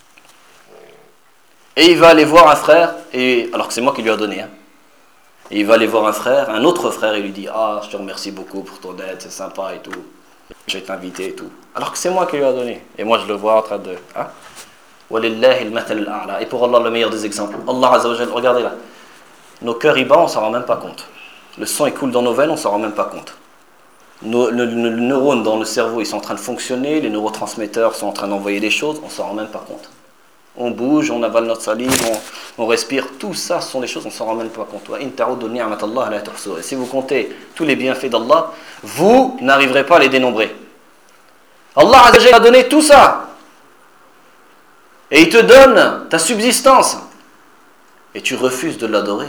Et il va aller voir un frère, et, alors que c'est moi qui lui ai donné. Hein. Et il va aller voir un frère, un autre frère, et lui dit: ah, je te remercie beaucoup pour ton aide, c'est sympa et tout. Je vais t'inviter et tout. Alors que c'est moi qui lui ai donné. Et moi, je le vois en train de. Hein? Walillahi al-mathal al-a'la. Et pour Allah, le meilleur des exemples. Allah Azza wa Jal, regardez là. Nos cœurs y battent, on ne s'en rend même pas compte. Le sang il coule dans nos veines, on ne s'en rend même pas compte. Nos, nos, nos neurones dans le cerveau, ils sont en train de fonctionner, les neurotransmetteurs sont en train d'envoyer des choses, on ne s'en rend même pas compte. On bouge, on avale notre salive, on, on respire, tout ça, ce sont des choses, on ne s'en rend même pas compte. Et si vous comptez tous les bienfaits d'Allah, vous n'arriverez pas à les dénombrer. Allah a donné tout ça. Et il te donne ta subsistance. Et tu refuses de l'adorer.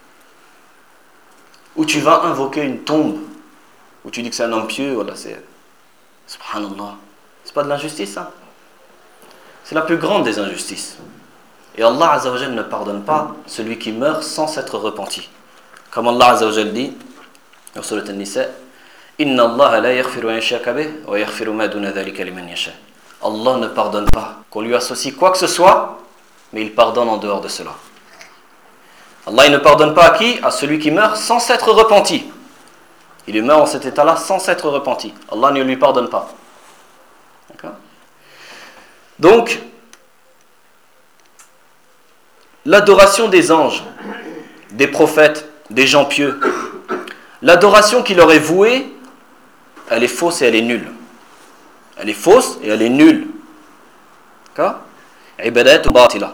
Ou tu vas invoquer une tombe, où tu dis que c'est un homme pieux, voilà, c'est. Subhanallah. C'est pas de l'injustice, ça? C'est la plus grande des injustices. Et Allah Azza wa Jal ne pardonne pas celui qui meurt sans s'être repenti. Comme Allah Azza wa Jal dit, dans Surat An-Nisa, Inna Allah la yaghfiru an yushraka bihi wa yaghfiru ma duna dhalika liman yasha. Allah ne pardonne pas qu'on lui associe quoi que ce soit, mais il pardonne en dehors de cela. Allah il ne pardonne pas à qui? À celui qui meurt sans s'être repenti. Il meurt en cet état-là sans s'être repenti. Allah ne lui pardonne pas. D'accord? Donc, l'adoration des anges, des prophètes, des gens pieux, l'adoration qui leur est vouée, elle est fausse et elle est nulle. Elle est fausse et elle est nulle. D'accord? Ibadat ou batila.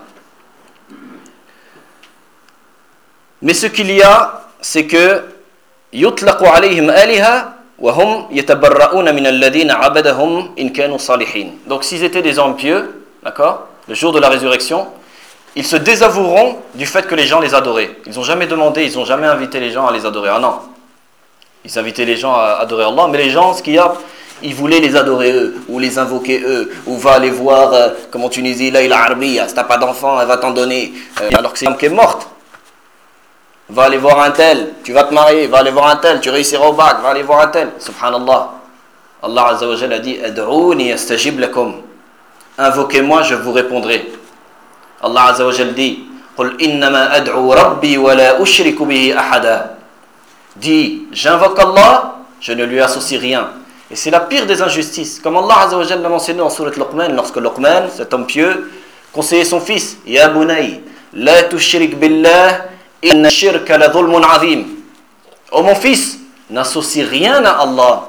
Mais ce qu'il y a, c'est que yutlaqu alayhim aliha wa hum yatabarra'una min alladhina 'abadahum in kanu salihin. Donc s'ils étaient des hommes pieux, d'accord, le jour de la résurrection, ils se désavoueront du fait que les gens les adoraient. Ils n'ont jamais demandé, ils n'ont jamais invité les gens à les adorer. Ah non. Ils invitaient les gens à adorer Allah, mais les gens, ce qu'il y a, ils voulaient les adorer eux, ou les invoquer eux, ou va aller voir, euh, comme en Tunisie, là il a Arbiya, si t'as pas d'enfant, elle va t'en donner. Euh, alors que c'est une femme qui est morte. Va aller voir un tel, tu vas te marier, va aller voir un tel, tu réussiras au bac, va aller voir un tel. Subhanallah. Allah Azza wa Jalla a dit Ad'ouni astajib lakum. Invoquez-moi, je vous répondrai. Allah Azza wa Jalla dit Qul innama ad'u rabbi wa la ushriku bihi ahada. Dis, j'invoque Allah, je ne lui associe rien. Et c'est la pire des injustices. Comme Allah Azza wa Jalla l'a mentionné en Surat Luqman, lorsque Luqman, cet homme pieux, conseillait son fils Ya bunay, la tushrik billah. Inna shirka la dhulmun azim. Oh mon fils, n'associe rien à Allah.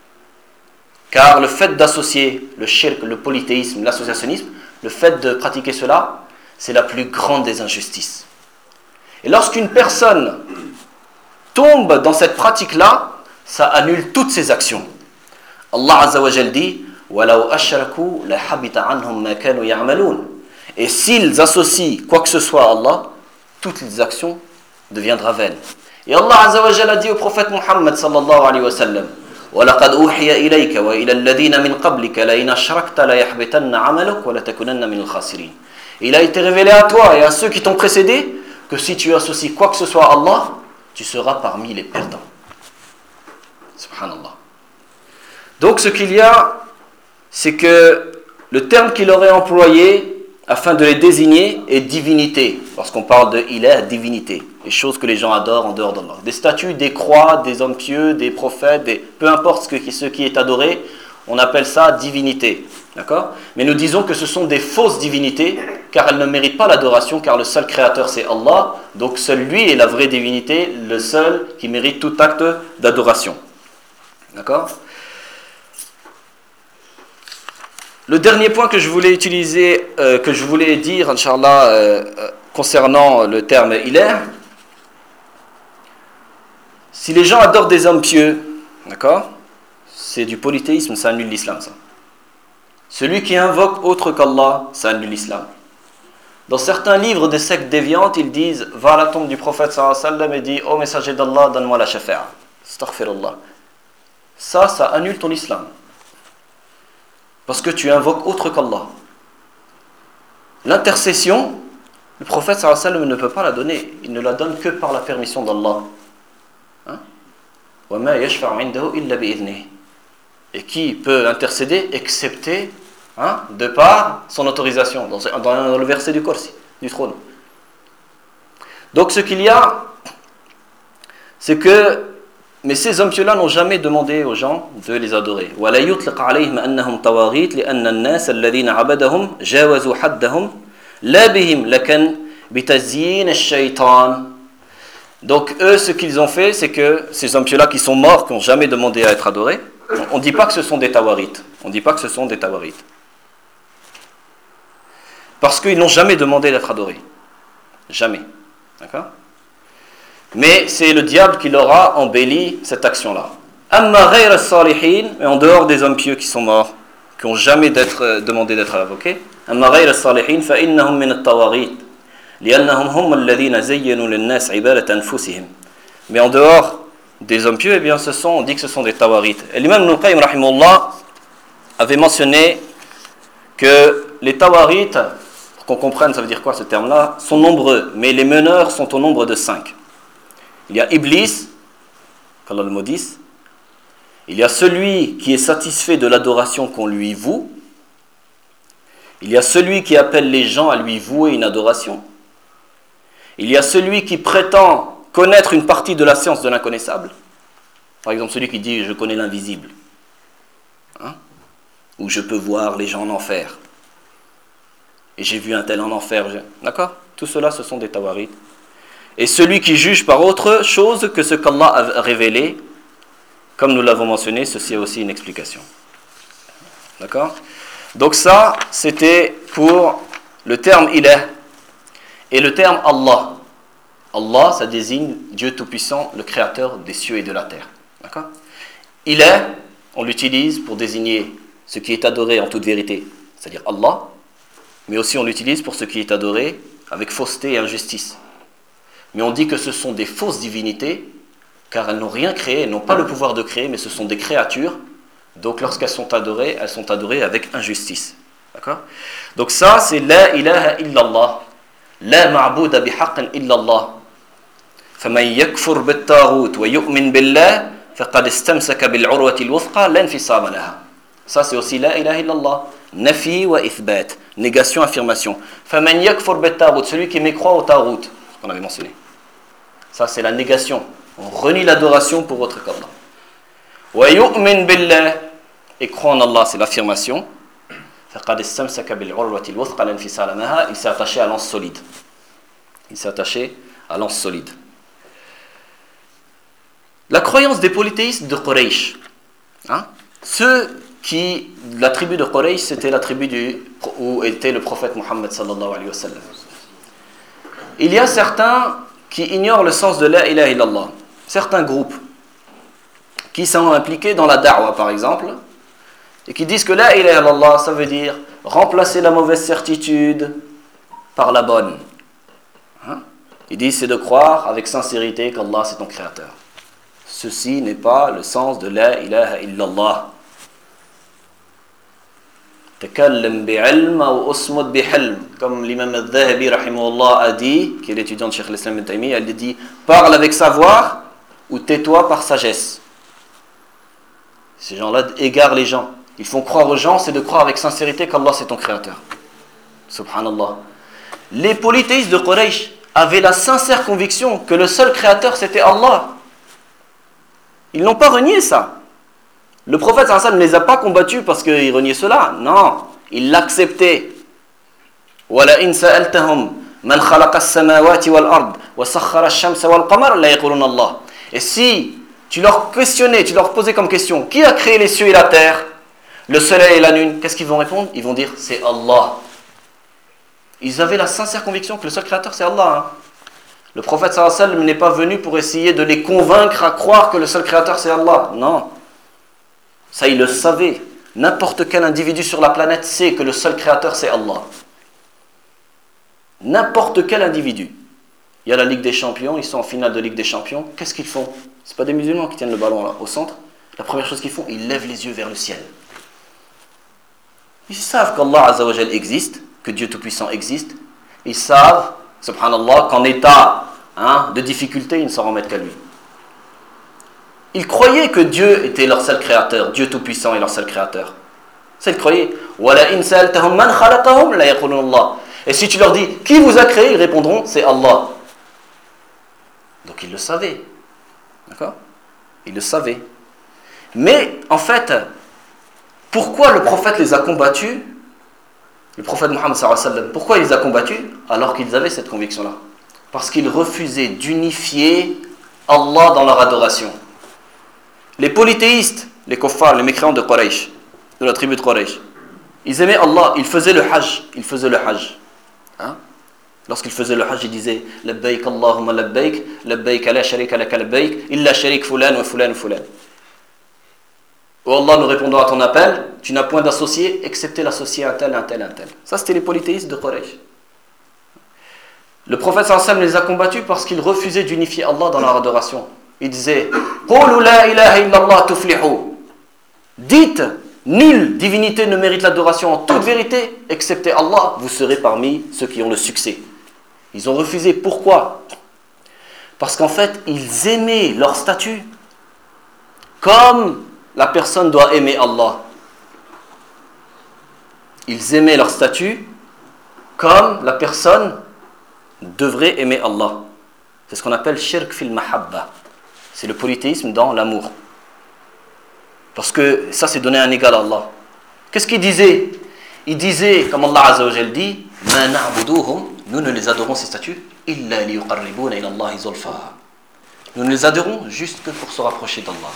Car le fait d'associer le shirk, le polythéisme, l'associationnisme, le fait de pratiquer cela, c'est la plus grande des injustices. Et lorsqu'une personne tombe dans cette pratique-là, ça annule toutes ses actions. Allah Azza wa Jal dit Walau ashraku la habita anhum ma kanu ya'malun. Et s'ils associent quoi que ce soit à Allah, toutes les actions deviendront vaines. Et Allah Azza wa Jalla a dit au prophète Muhammad sallallahu alayhi wa sallam وَلَقَدْ أُوحِيَ إِلَيْكَ وَإِلَى الَّذِينَ مِنْ قَبْلِكَ لَئِنْ أَشْرَكْتَ لَيَحْبِطَنَّ عَمَلُكَ وَلَتَكُونَنَّ مِنَ الْخَاسِرِينَ. Il a été révélé à toi et à ceux qui t'ont précédé que si tu associes quoi que ce soit à Allah, tu seras parmi les perdants. Subhanallah. Donc ce qu'il y a, c'est que le terme qu'il aurait employé afin de les désigner est divinité. Lorsqu'on parle de ilah, divinité, les choses que les gens adorent en dehors d'Allah. Des statues, des croix, des hommes pieux, des prophètes, des... peu importe ce, que, ce qui est adoré, on appelle ça divinité. D'accord? Mais nous disons que ce sont des fausses divinités, car elles ne méritent pas l'adoration, car le seul créateur c'est Allah, donc seul lui est la vraie divinité, le seul qui mérite tout acte d'adoration. D'accord? Le dernier point que je voulais utiliser, euh, que je voulais dire, Inch'Allah, euh, euh, concernant le terme ilah, si les gens adorent des hommes pieux, d'accord, c'est du polythéisme, ça annule l'islam, ça. Celui qui invoque autre qu'Allah, ça annule l'islam. Dans certains livres des sectes déviantes, ils disent, va à la tombe du prophète sallallahu alayhi wa sallam et dit, ô messager d'Allah, donne-moi la shafa'a. Astaghfirullah. Ça, ça annule ton islam. Parce que tu invoques autre qu'Allah. L'intercession, le prophète sallallahu alayhi wa sallam ne peut pas la donner. Il ne la donne que par la permission d'Allah. Hein? Et qui peut intercéder excepté, hein, de par son autorisation, dans, dans, dans le verset du Kursi, du trône. Donc ce qu'il y a, c'est que mais ces hommes pieux-là n'ont jamais demandé aux gens de les adorer. Donc eux, ce qu'ils ont fait, c'est que ces hommes pieux-là qui sont morts, qui n'ont jamais demandé à être adorés, on ne dit pas que ce sont des tawarites. On ne dit pas que ce sont des tawarites. Parce qu'ils n'ont jamais demandé d'être adorés. Jamais. D'accord ? Mais c'est le diable qui leur a embelli cette action-là. Amma ghayr as-salihin, mais en dehors des hommes pieux qui sont morts, qui n'ont jamais d'être, euh, demandé d'être invoqués. Amma ghayr as-salihin, fa innahum min at-tawaghit, li'annahum hum alladhina zayyanu lin-nas ibadat anfusihim. Mais en dehors des hommes pieux, eh bien, ce sont, on dit que ce sont des tawarites. Et l'imam Ibn al-Qayyim rahimahullah avait mentionné que les tawarites, pour qu'on comprenne ça veut dire quoi ce terme-là, sont nombreux, mais les meneurs sont au nombre de cinq. Il y a Iblis, qu'Allah le maudisse. Il y a celui qui est satisfait de l'adoration qu'on lui voue. Il y a celui qui appelle les gens à lui vouer une adoration. Il y a celui qui prétend connaître une partie de la science de l'inconnaissable. Par exemple, celui qui dit « je connais l'invisible hein » ou « je peux voir les gens en enfer » et j'ai vu un tel en enfer. D'accord ? Tout cela, ce sont des tawarites. Et celui qui juge par autre chose que ce qu'Allah a révélé, comme nous l'avons mentionné, ceci est aussi une explication. D'accord ? Donc ça, c'était pour le terme ilah et le terme Allah. Allah, ça désigne Dieu Tout-Puissant, le Créateur des cieux et de la terre. D'accord ? Ilah, on l'utilise pour désigner ce qui est adoré en toute vérité, c'est-à-dire Allah, mais aussi on l'utilise pour ce qui est adoré avec fausseté et injustice. Mais on dit que ce sont des fausses divinités, car elles n'ont rien créé, elles n'ont pas le pouvoir de créer, mais ce sont des créatures. Donc lorsqu'elles sont adorées, elles sont adorées avec injustice. D'accord ? Donc ça, c'est La ilaha illallah. La ma'bouda bihaqqin illallah. فَمَنْ يَكْفُرْ بِالطَّاغُوتِ وَيُؤْمِنْ بِاللَّهِ فَقَدْ اسْتَمْسَكَ بِالْعُرْوَةِ الْوُثْقَى لَا انْفِصَامَ لَهَا. Ça, c'est aussi La ilaha illallah. Nafi wa ithbat. Négation, affirmation. فَمَنْ يَكْفُرْ بِالطَّاغُوتِ. Celui qui mécroit au tarout. Ce qu'on avait mentionné. Ça, c'est la négation. On renie l'adoration pour autre qu'Allah. Wa yu'min billah. Et croit en Allah, c'est l'affirmation. Faqad istamsaka bil urwati al wuthqa lan fisala laha. Il s'est attaché à l'anse solide. Il s'est attaché à l'anse solide. La croyance des polythéistes de Quraysh. Hein? Ceux qui, la tribu de Quraysh, c'était la tribu du, où était le prophète Muhammad sallallahu alayhi wa sallam. Il y a certains qui ignorent le sens de La ilaha illallah. Certains groupes qui sont impliqués dans la da'wah, par exemple, et qui disent que La ilaha illallah, ça veut dire remplacer la mauvaise certitude par la bonne. Hein? Ils disent c'est de croire avec sincérité qu'Allah c'est ton créateur. Ceci n'est pas le sens de La ilaha illallah. Takallam bi'ilm ou usmud bihilm. Comme l'imam al-Dhahabi rahimahullah a dit, qui est l'étudiant de Cheikh al-Islam ibn Taymiyyah, il dit parle avec savoir ou tais-toi par sagesse. Ces gens-là égarent les gens. Ils font croire aux gens, c'est de croire avec sincérité qu'Allah c'est ton créateur. Subhanallah. Les polythéistes de Quraysh avaient la sincère conviction que le seul créateur c'était Allah. Ils n'ont pas renié ça. Le prophète sallallahu alayhi wa sallam ne les a pas combattus parce qu'ils reniaient cela. Non, ils l'acceptaient. وَلَئِنْ سَأَلْتَهُمْ مَنْ خَلَقَ السَّمَاوَاتِ وَالْأَرْضِ وَسَخَّرَ الشَّمْسَ وَالْقَمَرَ لَا يَقُولُونَ اللَّهُ. Et si tu leur questionnais, tu leur posais comme question, qui a créé les cieux et la terre? le soleil et la lune, qu'est-ce qu'ils vont répondre? Ils vont dire c'est Allah. Ils avaient la sincère conviction que le seul créateur c'est Allah. Hein. Le prophète sallallahu alayhi wa sallam n'est pas venu pour essayer de les convaincre à croire que le seul créateur c'est Allah. Non. Ça, ils le savaient. N'importe quel individu sur la planète sait que le seul créateur c'est Allah. N'importe quel individu. Il y a la Ligue des Champions, ils sont en finale de Ligue des Champions. Qu'est-ce qu'ils font? C'est pas des musulmans qui tiennent le ballon là, au centre. La première chose qu'ils font, ils lèvent les yeux vers le ciel. Ils savent qu'Allah Azza wa Jal existe, que Dieu Tout-Puissant existe. Ils savent, subhanallah, qu'en état hein, de difficulté, ils ne s'en remettent qu'à lui. Ils croyaient que Dieu était leur seul créateur, Dieu Tout-Puissant est leur seul créateur. Ça, ils croyaient. Et si tu leur dis, qui vous a créé, ils répondront, c'est Allah. Donc ils le savaient. D'accord? Ils le savaient. Mais, en fait, pourquoi le prophète les a combattus? Le prophète Mohammed sallallahu alayhi wa sallam, pourquoi il les a combattus alors qu'ils avaient cette conviction-là? Parce qu'ils refusaient d'unifier Allah dans leur adoration. Les polythéistes, les kuffars, les mécréants de Quraysh, de la tribu de Quraysh, ils aimaient Allah, ils faisaient le hajj, ils faisaient le hajj. Hein? Lorsqu'ils faisaient le hajj, ils disaient Labbaik Allahumma labbaik, labbaik la sharika laka labbaik, illa sharik fulan wa fulan wa fulan. Oh Allah, nous répondons à ton appel, tu n'as point d'associé, excepté l'associé un tel, un tel, un tel. Ça, c'était les polythéistes de Quraysh. Le prophète sallallahu alayhi wa sallam les a combattus parce qu'ils refusaient d'unifier Allah dans leur adoration. Il disait Qulu la ilaha illallah tuflihu. Dites, nulle divinité ne mérite l'adoration en toute vérité, excepté Allah, vous serez parmi ceux qui ont le succès. Ils ont refusé. Pourquoi? Parce qu'en fait, ils aimaient leur statut comme la personne doit aimer Allah. Ils aimaient leur statut comme la personne devrait aimer Allah. C'est ce qu'on appelle shirk fil mahabba. C'est le polythéisme dans l'amour. Parce que ça, c'est donner un égal à Allah. Qu'est-ce qu'il disait? Il disait, comme Allah Azza wa Jal dit, Ma na'buduhum, nous ne les adorons ces statues, illa liyuqarribuna ila Allahi zulfa. Nous ne les adorons juste que pour se rapprocher d'Allah.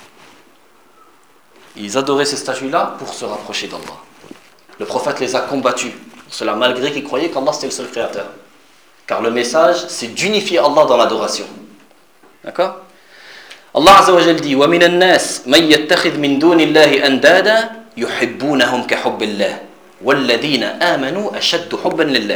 Ils adoraient ces statues-là pour se rapprocher d'Allah. Le prophète les a combattus. Pour cela, malgré qu'ils croyaient qu'Allah c'était le seul créateur. Car le message, c'est d'unifier Allah dans l'adoration. D'accord? Allah Azza wa Jal dit wa minan nas man yattakhidh min dunillahi andada yuhibbunahum ka hubbillah walladhina amanu ashaddu hubban lillah.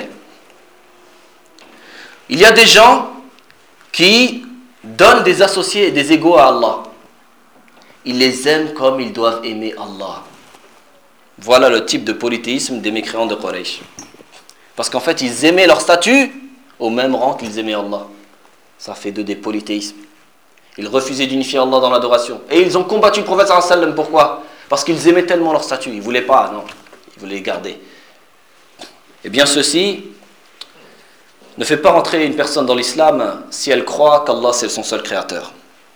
Il y a des gens qui donnent des associés et des égaux à Allah. Ils les aiment comme ils doivent aimer Allah. Voilà le type de polythéisme des mécréants de Quraysh. Parce qu'en fait, ils aimaient leur statut au même rang qu'ils aimaient Allah. Ça fait d'eux des polythéismes. Ils refusaient d'unifier Allah dans l'adoration. Et ils ont combattu le prophète sallallahu alayhi wa sallam. Pourquoi? Parce qu'ils aimaient tellement leur statut. Ils ne voulaient pas, non. Ils voulaient les garder. Eh bien, ceci ne fait pas rentrer une personne dans l'islam si elle croit qu'Allah c'est son seul créateur.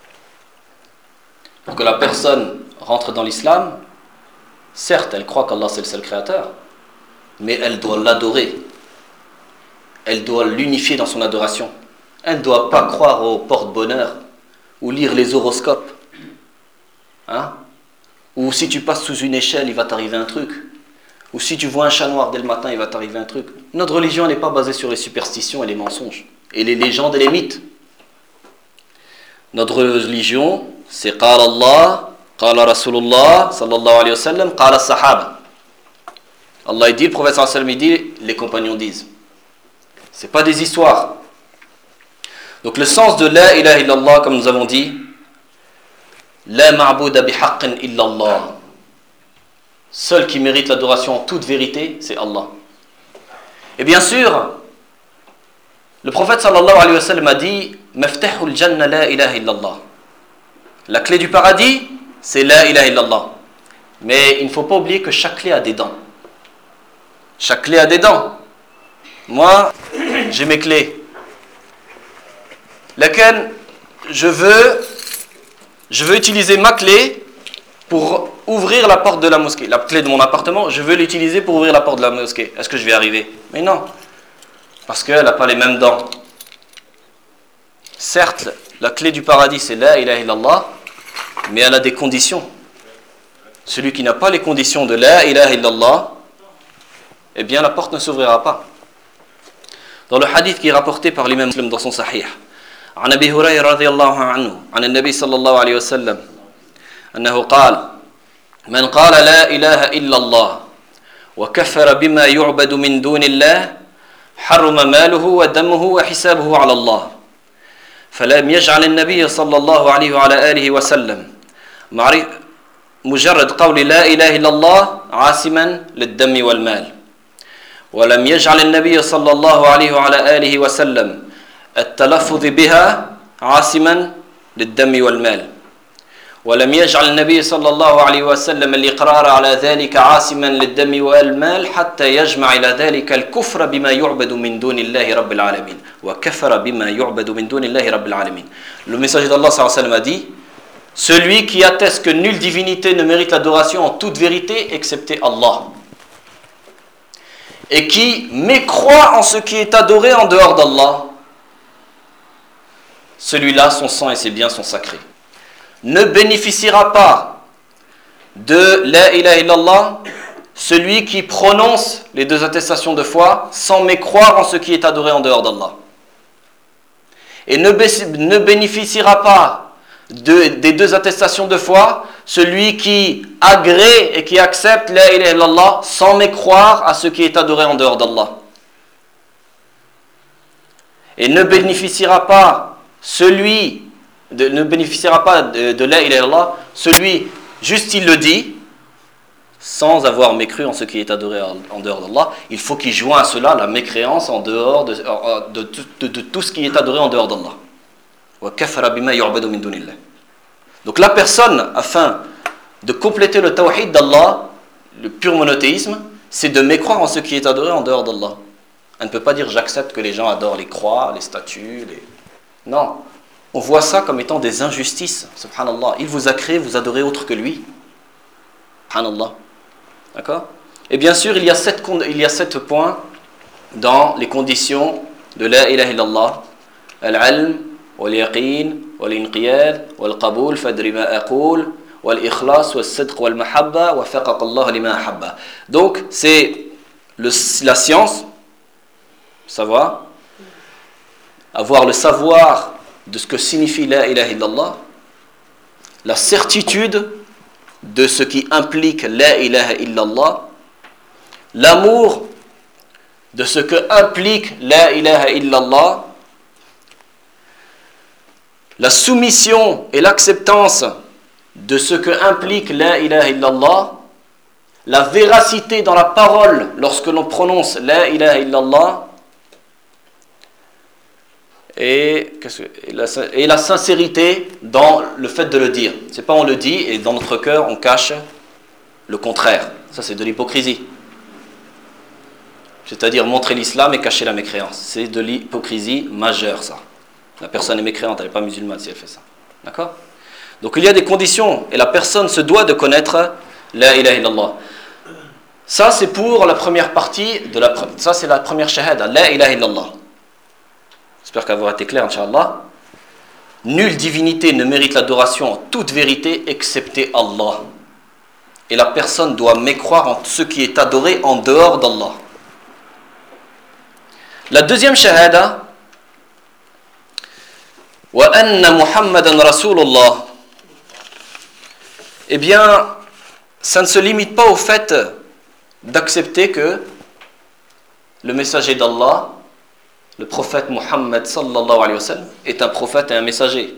Pour que la personne rentre dans l'islam, certes, elle croit qu'Allah c'est le seul créateur, mais elle doit l'adorer. Elle doit l'unifier dans son adoration. Elle ne doit pas croire au porte-bonheur ou lire les horoscopes. Hein? Ou si tu passes sous une échelle, il va t'arriver un truc. Ou si tu vois un chat noir dès le matin, il va t'arriver un truc. Notre religion n'est pas basée sur les superstitions et les mensonges, et les légendes et les mythes. Notre religion, c'est Qala Allah, Qala Rasulullah, sallallahu alayhi wa sallam, Qala Sahaba. Allah il dit, le prophète sallallahu alayhi wa sallam il dit, les compagnons disent. Ce n'est pas des histoires. Donc le sens de La ilaha illallah, comme nous avons dit, La ma'bouda bihaqqin illallah. Seul qui mérite l'adoration en toute vérité, c'est Allah. Et bien sûr, le prophète sallallahu alayhi wa sallam a dit Maftahul Jannah la ilaha illallah. La clé du paradis, c'est La ilaha illallah. Mais il ne faut pas oublier que chaque clé a des dents. Chaque clé a des dents. Moi, j'ai mes clés. Laquelle je veux, je veux utiliser ma clé pour ouvrir la porte de la mosquée. La clé de mon appartement, je veux l'utiliser pour ouvrir la porte de la mosquée. Est-ce que je vais arriver? Mais non. Parce qu'elle n'a pas les mêmes dents. Certes, la clé du paradis, c'est La ilaha illallah, mais elle a des conditions. celui qui n'a pas les conditions de la ilaha illallah, eh bien la porte ne s'ouvrira pas. Dans le hadith qui est rapporté par l'imam Muslim dans son sahih, عن أبي هريرة رضي الله عنه عن النبي صلى الله عليه وسلم أنه قال من قال لا إله إلا الله وكفر بما يعبد من دون الله حرم ماله ودمه وحسابه على الله فلم يجعل النبي صلى الله عليه وعلى آله وسلم مجرد قول لا إله إلا الله عاصما للدم والمال ولم يجعل النبي صلى الله عليه وعلى آله وسلم التلفظ بها عاصما للدم والمال ولم يجعل النبي صلى الله عليه وسلم الإقرار على ذلك عاصما للدم والمال حتى يجمع إلى ذلك الكفر بما يعبد من دون الله رب العالمين وكفر بما يعبد من دون الله رب العالمين. Le messager d'Allah sallallahu alayhi wa sallam a dit: celui qui atteste que nulle divinité ne mérite l'adoration en toute vérité excepté Allah, et qui mécroit en ce qui est adoré en dehors d'Allah, celui-là, son sang et ses biens sont sacrés. Ne bénéficiera pas de la ilaha illallah celui qui prononce les deux attestations de foi sans mécroire en ce qui est adoré en dehors d'Allah. Et ne, bé- ne bénéficiera pas de, des deux attestations de foi celui qui agrée et qui accepte la ilaha illallah sans mécroire à ce qui est adoré en dehors d'Allah. Et ne bénéficiera pas celui de, ne bénéficiera pas de, de la ilaha illallah celui, juste il le dit, sans avoir mécru en ce qui est adoré en, en dehors d'Allah. Il faut qu'il joigne à cela la mécréance en dehors de, de, de, de, de tout ce qui est adoré en dehors d'Allah. Donc la personne, afin de compléter le tawhid d'Allah, le pur monothéisme, c'est de mécroire en ce qui est adoré en dehors d'Allah. Elle ne peut pas dire j'accepte que les gens adorent les croix, les statues, les... Non. On voit ça comme étant des injustices. Subhanallah. Il vous a créé, vous adorez autre que lui. Subhanallah. D'accord? Et bien sûr, il y a sept, il y a sept points dans les conditions de la ilaha illallah. Al-ilm, wal-yaqin, wal-inqiyad, wal-qaboul, fadri ma aqul, wal-ikhlas, wal-sidq, wal-mahabba, wa faqaq Allah lima ahabba. Donc, c'est le, la science, savoir, avoir le savoir de ce que signifie la ilaha illallah, la certitude de ce qui implique la ilaha illallah, l'amour de ce que implique la ilaha illallah, la soumission et l'acceptance de ce que implique la ilaha illallah, la véracité dans la parole lorsque l'on prononce la ilaha illallah, Et, et, la, et la sincérité dans le fait de le dire. C'est pas on le dit et dans notre cœur on cache le contraire. Ça c'est de l'hypocrisie. C'est-à-dire montrer l'islam et cacher la mécréance. C'est de l'hypocrisie majeure ça. La personne est mécréante, elle n'est pas musulmane si elle fait ça. D'accord? Donc il y a des conditions et la personne se doit de connaître la ilaha illallah. Ça c'est pour la première partie de la, ça c'est la première shahada, la ilaha illallah. J'espère qu'avoir été clair, Inch'Allah. Nulle divinité ne mérite l'adoration en toute vérité excepté Allah. Et la personne doit mécroire en ce qui est adoré en dehors d'Allah. La deuxième shahada, wa anna Muhammadan Rasulullah. Eh bien, ça ne se limite pas au fait d'accepter que le messager d'Allah, le prophète Muhammad sallallahu alayhi wa sallam, est un prophète et un messager.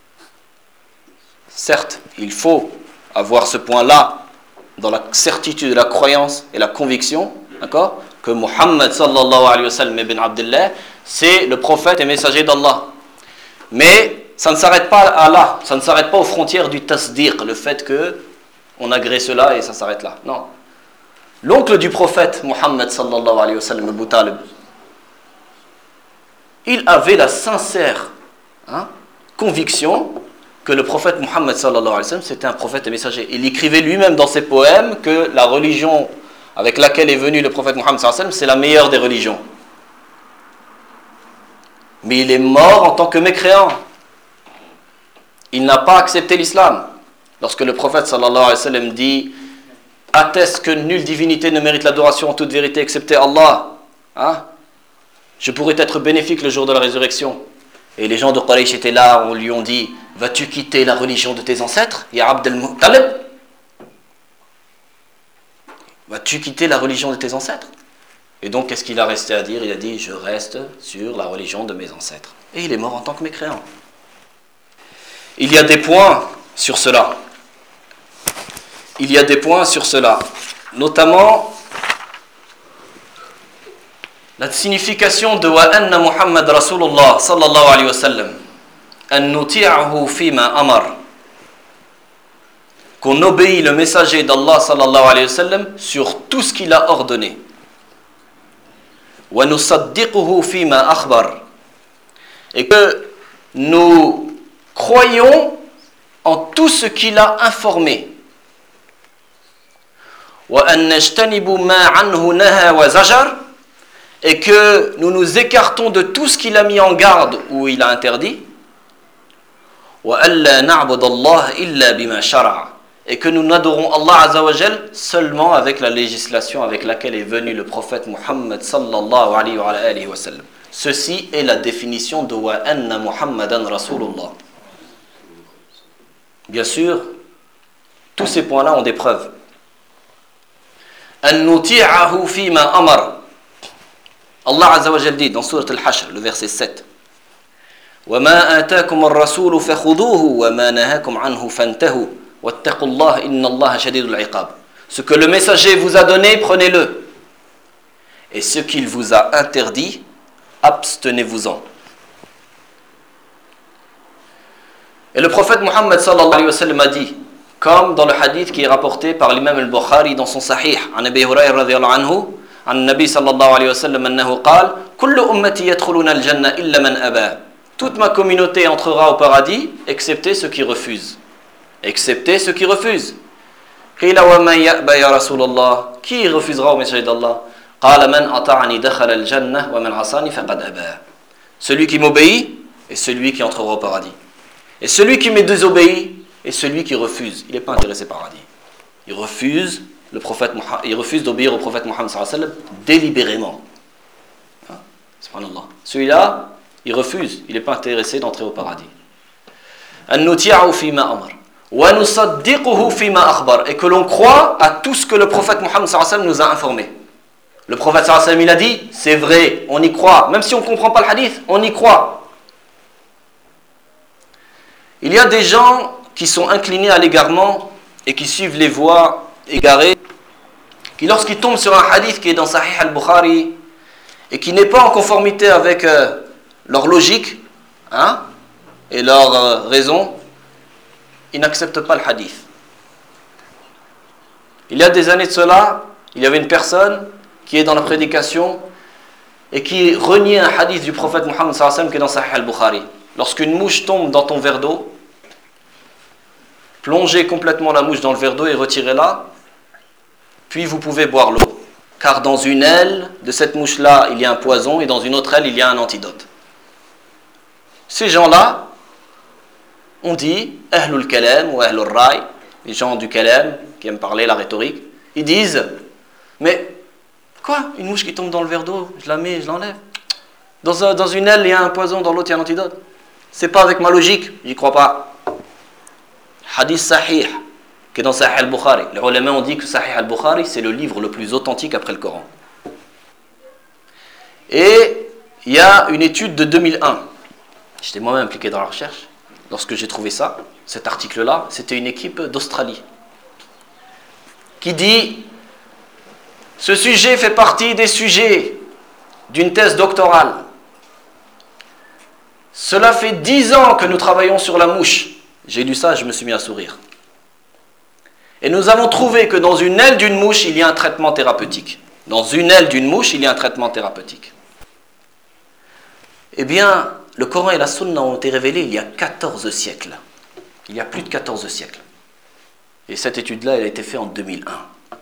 Certes, il faut avoir ce point-là dans la certitude de la croyance et la conviction, d'accord, que Muhammad sallallahu alayhi wa sallam ibn Abdullah, c'est le prophète et messager d'Allah. Mais ça ne s'arrête pas à là, ça ne s'arrête pas aux frontières du tasdiq, le fait que on agrée cela et ça s'arrête là. Non. L'oncle du prophète Muhammad sallallahu alayhi wa sallam, Abu Talib, il avait la sincère hein, conviction que le prophète Muhammad sallallahu alayhi wa sallam c'était un prophète et messager. Il écrivait lui-même dans ses poèmes que la religion avec laquelle est venu le prophète Muhammad sallallahu alayhi wa sallam c'est la meilleure des religions. Mais il est mort en tant que mécréant. Il n'a pas accepté l'islam. Lorsque le prophète sallallahu alayhi wa sallam dit « Atteste que nulle divinité ne mérite l'adoration en toute vérité excepté Allah. Hein? Je pourrais être bénéfique le jour de la résurrection. » Et les gens de Quraysh étaient là, on lui ont dit « Vas-tu quitter la religion de tes ancêtres, Ya Abd al-Muttalib? Vas-tu quitter la religion de tes ancêtres ?» Et donc, qu'est-ce qu'il a resté à dire? Il a dit « Je reste sur la religion de mes ancêtres. » Et il est mort en tant que mécréant. Il y a des points sur cela. Il y a des points sur cela. Notamment, la signification de « Wa anna Muhammad Rasulullah sallallahu alayhi wa sallam an nuti'ahu fima amar » qu'on obéit le messager d'Allah sallallahu alayhi wa sallam sur tout ce qu'il a ordonné. Wa nusaddiquhu fima akhbar, et que nous croyons en tout ce qu'il a informé. Wa an najtanibu ma anhu naha wa zajar, et que nous nous écartons de tout ce qu'il a mis en garde ou il a interdit. Wa alla na'budu Allah illa bima shara'a, et que nous n'adorons Allah Azza wa Jal seulement avec la législation avec laquelle est venu le prophète Muhammad sallallahu alayhi wa alihi wa sallam. Ceci est la définition de wa anna Muhammadan Rasulullah. Bien sûr, tous ces points-là ont des preuves. An nuti'ahu fima amar. Allah Azza wa Jal dit dans Sourate Al-Hashr, le verset sept. Wa ma atakum ar-rasul fakhudhuhu wa ma nahakum anhu fantahu. Ce que le messager vous a donné, prenez-le. Et ce qu'il vous a interdit, abstenez-vous-en. Et le prophète Muhammad sallallahu alayhi wa sallam a dit, comme dans le hadith qui est rapporté par l'imam al-Bukhari dans son sahih, an Abi Hurayra radiyallahu anhu, an Nabi sallallahu alayhi wa sallam annahu qala, kullu ummati yadkhuluna al-janna illa man aba. Toute ma communauté entrera au paradis, excepté ceux qui refusent. Excepté ceux qui refusent. Qui refusera au messager d'Allah? Celui qui m'obéit et celui qui entrera au paradis. Et celui qui me désobéit et celui qui refuse. Il n'est pas intéressé par le paradis. Il refuse, le prophète, il refuse d'obéir au prophète Muhammad sallallahu alayhi wa sallam délibérément. Subhanallah. Celui-là, il refuse. Il n'est pas intéressé d'entrer au paradis. An-nuti'ahu fima amar. Et que l'on croit à tout ce que le prophète Muhammad sallallahu alayhi wa sallam nous a informé. Le prophète sallallahu alayhi wa sallam il a dit, c'est vrai, on y croit. Même si on ne comprend pas le hadith, on y croit. Il y a des gens qui sont inclinés à l'égarement et qui suivent les voies égarées, qui lorsqu'ils tombent sur un hadith qui est dans Sahih al-Bukhari et qui n'est pas en conformité avec euh, leur logique hein, et leur euh, raison, ils n'acceptent pas le hadith. Il y a des années de cela, il y avait une personne qui est dans la prédication et qui reniait un hadith du prophète Muhammad sallallahu alayhi wa sallam qui est dans Sahih al-Bukhari. Lorsqu'une mouche tombe dans ton verre d'eau, plongez complètement la mouche dans le verre d'eau et retirez-la, puis vous pouvez boire l'eau. Car dans une aile de cette mouche-là, il y a un poison et dans une autre aile, il y a un antidote. Ces gens-là, on dit, Ahlul Kalam ou Ahlul Rai, les gens du Kalam, qui aiment parler la rhétorique, ils disent, mais quoi, une mouche qui tombe dans le verre d'eau, je la mets, je l'enlève. Dans, dans une aile, il y a un poison, dans l'autre, il y a un antidote. C'est pas avec ma logique, j'y crois pas. Hadith Sahih, qui est dans Sahih al-Bukhari. Les ulama ont dit que Sahih al-Bukhari, c'est le livre le plus authentique après le Coran. Et il y a une étude de deux mille un. J'étais moi-même impliqué dans la recherche. Lorsque j'ai trouvé ça, cet article-là, c'était une équipe d'Australie qui dit ce sujet fait partie des sujets d'une thèse doctorale. Cela fait dix ans que nous travaillons sur la mouche. J'ai lu ça, je me suis mis à sourire. Et nous avons trouvé que dans une aile d'une mouche, il y a un traitement thérapeutique. Dans une aile d'une mouche, il y a un traitement thérapeutique. Eh bien, le Coran et la Sunna ont été révélés il y a quatorze siècles. Il y a plus de quatorze siècles. Et cette étude-là, elle a été faite en deux mille un.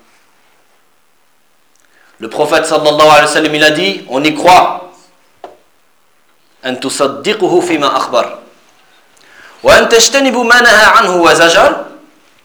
Le prophète sallallahu alayhi wa sallam, il a dit, on y croit. An tusaddiquhu fima akhbar. Wa an tajtanibu ma naha anhu wa zajar.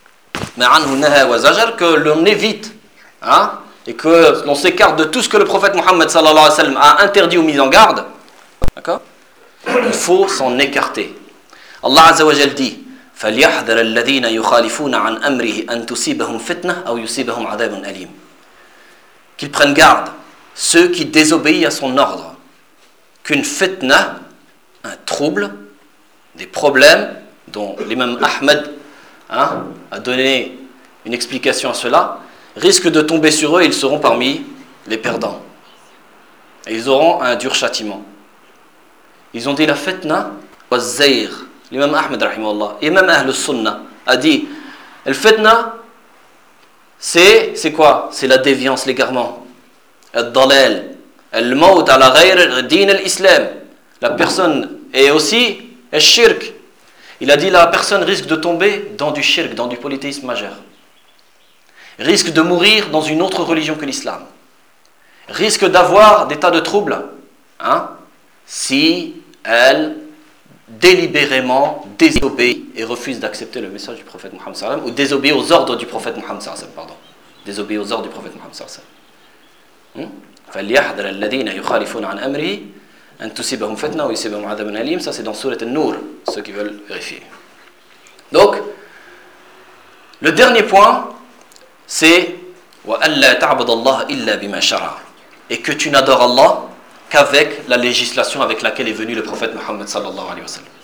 que l'on évite, hein, et que l'on s'écarte de tout ce que le prophète Mohammed sallallahu alayhi wa sallam a interdit ou mis en garde, d'accord? Il faut s'en écarter. Allah Azza wa Jal dit فَلْيَحْذَرَ الَّذِينَ يُخَالِفُونَ عَنْ أَمْرِهِ أَنْ تُصِيبَهُمْ فِتْنَةٌ أَوْ يُصِيبَهُمْ عَذَابٌ أَلِيمٌ. Qu'ils prennent garde, ceux qui désobéissent à son ordre, qu'une fitna, un trouble, des problèmes, dont l'imam Ahmed hein, a donné une explication à cela, risque de tomber sur eux et ils seront parmi les perdants. Et ils auront un dur châtiment. Ils ont dit la fitna wa zayr. L'imam Ahmed, rahimahullah, et même Ahl Sunnah, a dit le fitna, c'est, c'est quoi? C'est la déviance, l'égarement. Al-dalal. Al-maut ala ghayr din al-islam. La personne est aussi al-shirk. Il a dit la personne risque de tomber dans du shirk, dans du polythéisme majeur. Risque de mourir dans une autre religion que l'islam. Risque d'avoir des tas de troubles hein, si elle délibérément désobéit et refuse d'accepter le message du prophète Muhammad sallam ou désobéit aux ordres du prophète Muhammad sallam, pardon. Désobéit aux ordres du prophète Muhammad sallam. فَلْيَحْذَرَ الَّذِينَ يُخَالِفُونَ عَنْ أَمْرِهِ أَنْ تُصِيبَهُمْ فِتْنَةٌ أَوْ يُصِيبَهُمْ عَذَابٌ أَلِيمٌ. Ça c'est dans Sourate An-Nur, ceux qui veulent vérifier. Donc, le dernier point, c'est وَأَلَّا تَعْبُدَ اللَّهَ إِلَّا بِمَا شَرَعَ. Et que tu n'adores Allah qu'avec la législation avec laquelle est venu le prophète Muhammad sallallahu alayhi wa sallam.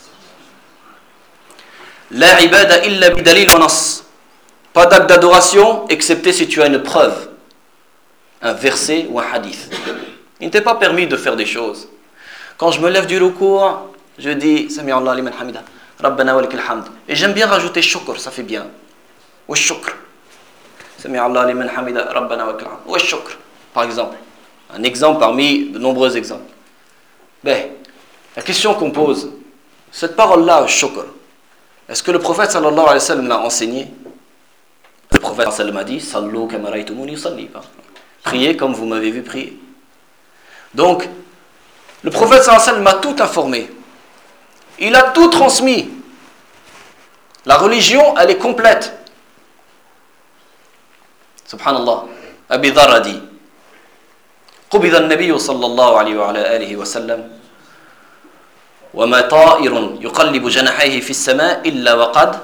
La ibada illa bidalil wa nas. Pas d'acte d'adoration excepté si tu as une preuve, un verset ou un hadith. Il ne t'est pas permis de faire des choses. Quand je me lève du rukour, je dis Sami Allah liman hamida, Rabbana wa lakal hamd. Et j'aime bien rajouter shukr, ça fait bien. Wa shukr. Sami Allah liman hamida, Rabbana wa lakal hamd. Wa shukr, par exemple. Un exemple parmi de nombreux exemples. Ben, la question qu'on pose, cette parole-là, shukr, est-ce que le prophète sallallahu alayhi wa sallam l'a enseigné? Le prophète sallallahu alayhi wa sallam a dit Sallu kama ra'aytumuni usalli. Priez comme vous m'avez vu prier. Donc, le prophète sallallahu alayhi wa sallam m'a tout informé. Il a tout transmis. La religion, elle est complète. Subhanallah. Abi Dharr a dit قبض النبي صلى الله عليه وعلى آله وسلم وما طائر يقلب جناحيه في السماء إلا وقد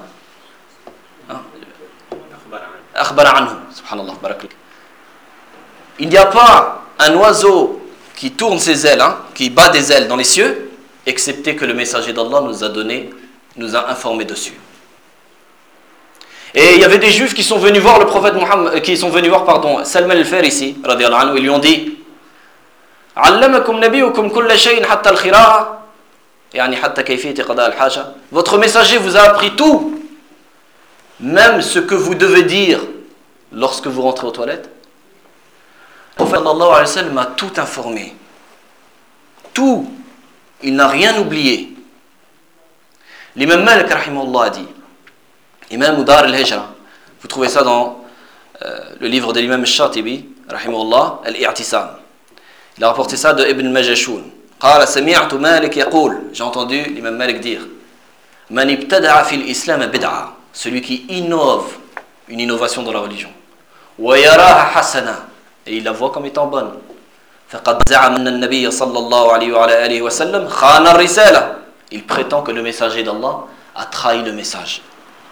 أخبر عنه سبحان الله بارك لك. Il n'y a pas un oiseau qui tourne ses ailes, hein, qui bat des ailes dans les cieux, excepté que le messager d'Allah nous a donné, nous a informé dessus. Et il y avait des juifs qui sont venus voir le prophète Muhammad, qui sont venus voir pardon, Salman al-Farisi, radiyallahu anhu, ils lui ont dit علمكم نبيكم كل شيء حتى الخراءة يعني حتى كيفية قضاء الحاجة. Votre messager vous a appris tout, même ce que vous devez dire lorsque vous rentrez aux toilettes. Le prophète sallallahu alayhi wa sallam m'a tout informé. Tout. Il n'a rien oublié. L'imam Malik rahimahullah a dit, Imam Dar al-Hijra, vous trouvez ça dans euh, le livre de l'imam al-Shatibi rahimahullah, al-I'tisam. Il a rapporté ça de Ibn Majashoun. قال سمعت مالك يقول, j'ai entendu l'imam Malik dire, من ابتدع في الإسلام بدعة, celui qui innove une innovation dans la religion, ويراها حسنة, et il la voit comme étant bonne, فقد زعم أن النبي صلى الله عليه وعلى آله وسلم خان الرسالة, il prétend que le messager d'Allah a trahi le message.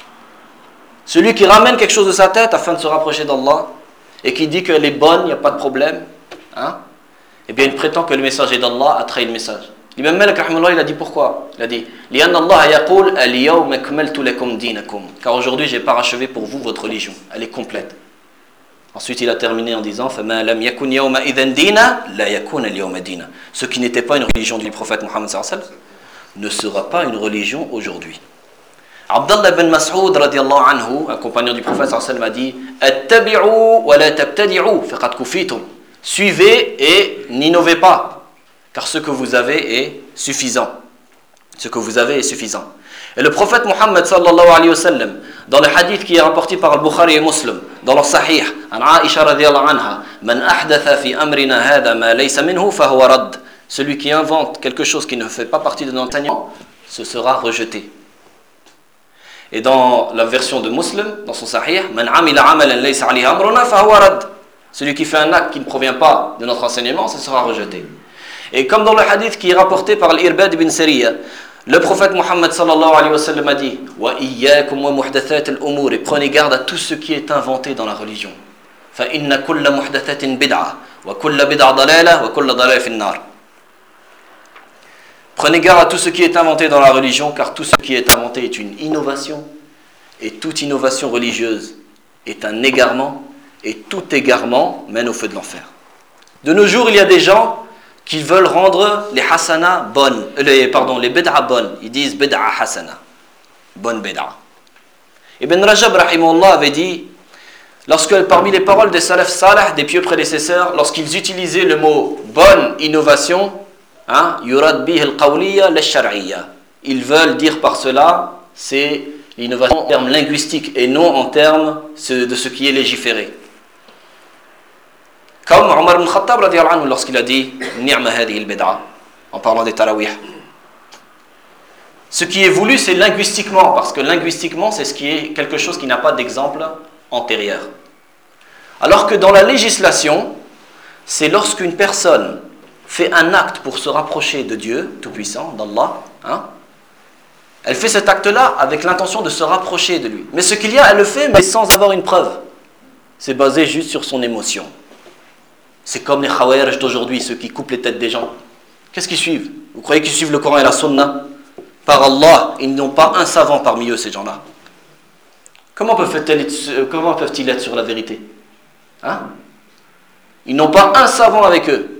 Celui qui ramène quelque chose de sa tête afin de se rapprocher d'Allah et qui dit qu'elle est bonne, il n'y a pas de problème, hein, eh bien il prétend que le messager d'Allah a trahi le message. L'imam Malik rahimahullah, il a dit pourquoi? Il a dit لأن الله يقول اليوم أكملت لكم دينكم, car aujourd'hui j'ai parachevé pour vous votre religion, elle est complète. Ensuite il a terminé en disant فما لم يكن يومئذ دينا لا يكون اليوم دينا. Ce qui n'était pas une religion du prophète Muhammad sallallahu alayhi wa sallam ne sera pas une religion aujourd'hui. Abdallah ibn Mas'ud radiyallahu anhu, un compagnon du prophète sallallahu alayhi wa sallam, a dit attabi'u wa la tabtadi'u faqad kufitum. Suivez et n'innovez pas, car ce que vous avez est suffisant. Ce que vous avez est suffisant. Et le prophète Muhammad sallallahu alayhi wa sallam, dans le hadith qui est rapporté par Al-Bukhari et Muslim, dans leur sahih, an Aisha radiyallahu anha, man ahdatha fi amrina hadha ma laysa minhu fa huwa radd. Celui qui invente quelque chose qui ne fait pas partie de notre enseignement, ce sera rejeté. Et dans la version de Muslim, dans son Sahih, Man amila amalan laysa alayhi amruna fahuwa rad. Celui qui fait un acte qui ne provient pas de notre enseignement, ça sera rejeté. Et comme dans le hadith qui est rapporté par l'Irbad ibn Sariya, le prophète Muhammad sallallahu alayhi wa sallam a dit Wa iyyakum wa muhdathat al-umur, et prenez garde à tout ce qui est inventé dans la religion. Fa inna kulla muhdathatin bid'a wa kulla bid'a dalalah wa kulla dalalah fi an-nar. Prenez garde à tout ce qui est inventé dans la religion, car tout ce qui est inventé est une innovation, et toute innovation religieuse est un égarement, et tout égarement mène au feu de l'enfer. De nos jours, il y a des gens qui veulent rendre les hasana bonnes, les, pardon, les bid'a bonnes. Ils disent bid'a hasana, bonne bid'a. Ibn Rajab rahimahullah avait dit, lorsque parmi les paroles des salaf salih, des pieux prédécesseurs, lorsqu'ils utilisaient le mot bonne innovation, hein, yurad bih al-qawliya la-shar'iyya, ils veulent dire par cela, c'est l'innovation en termes linguistiques et non en termes de ce qui est légiféré. Comme Omar ibn Khattab radiyallahu anhu lorsqu'il a dit ni'ma hadhihi al-bid'a en parlant des tarawih. Ce qui est voulu, c'est linguistiquement, parce que linguistiquement, c'est ce qui est quelque chose qui n'a pas d'exemple antérieur. Alors que dans la législation, c'est lorsqu'une personne fait un acte pour se rapprocher de Dieu Tout-Puissant, d'Allah, hein, elle fait cet acte-là avec l'intention de se rapprocher de lui. Mais ce qu'il y a, elle le fait, mais sans avoir une preuve. C'est basé juste sur son émotion. C'est comme les khawarij d'aujourd'hui, ceux qui coupent les têtes des gens. Qu'est-ce qu'ils suivent? Vous croyez qu'ils suivent le Coran et la Sunna? Par Allah, ils n'ont pas un savant parmi eux, ces gens-là. Comment peuvent-ils être, comment peuvent-ils être sur la vérité? Hein? Ils n'ont pas un savant avec eux.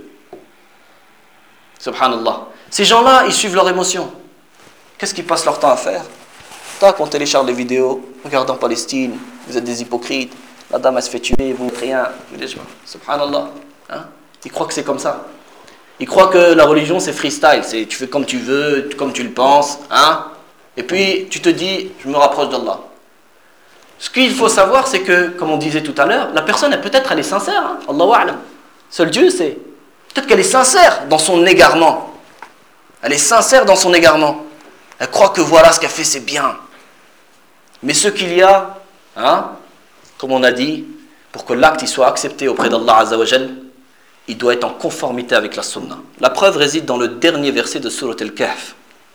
Subhanallah. Ces gens-là, ils suivent leur émotion. Qu'est-ce qu'ils passent leur temps à faire? Tac, on télécharge les vidéos, regardons Palestine, vous êtes des hypocrites, la dame elle se fait tuer, vous n'êtes rien. Subhanallah. Hein? Ils croient que c'est comme ça. Ils croient que la religion c'est freestyle, c'est tu fais comme tu veux, comme tu le penses, hein? Et puis tu te dis, je me rapproche d'Allah. Ce qu'il faut savoir, c'est que, comme on disait tout à l'heure, la personne, elle, peut-être, elle est sincère. Hein? Allahu a'lam. Seul Dieu sait. Peut-être qu'elle est sincère dans son égarement. Elle est sincère dans son égarement. Elle croit que voilà, ce qu'elle fait, c'est bien. Mais ce qu'il y a, hein, comme on a dit, pour que l'acte il soit accepté auprès d'Allah Azza wa Jal, il doit être en conformité avec la Sunna. La preuve réside dans le dernier verset de Surat Al-Kahf,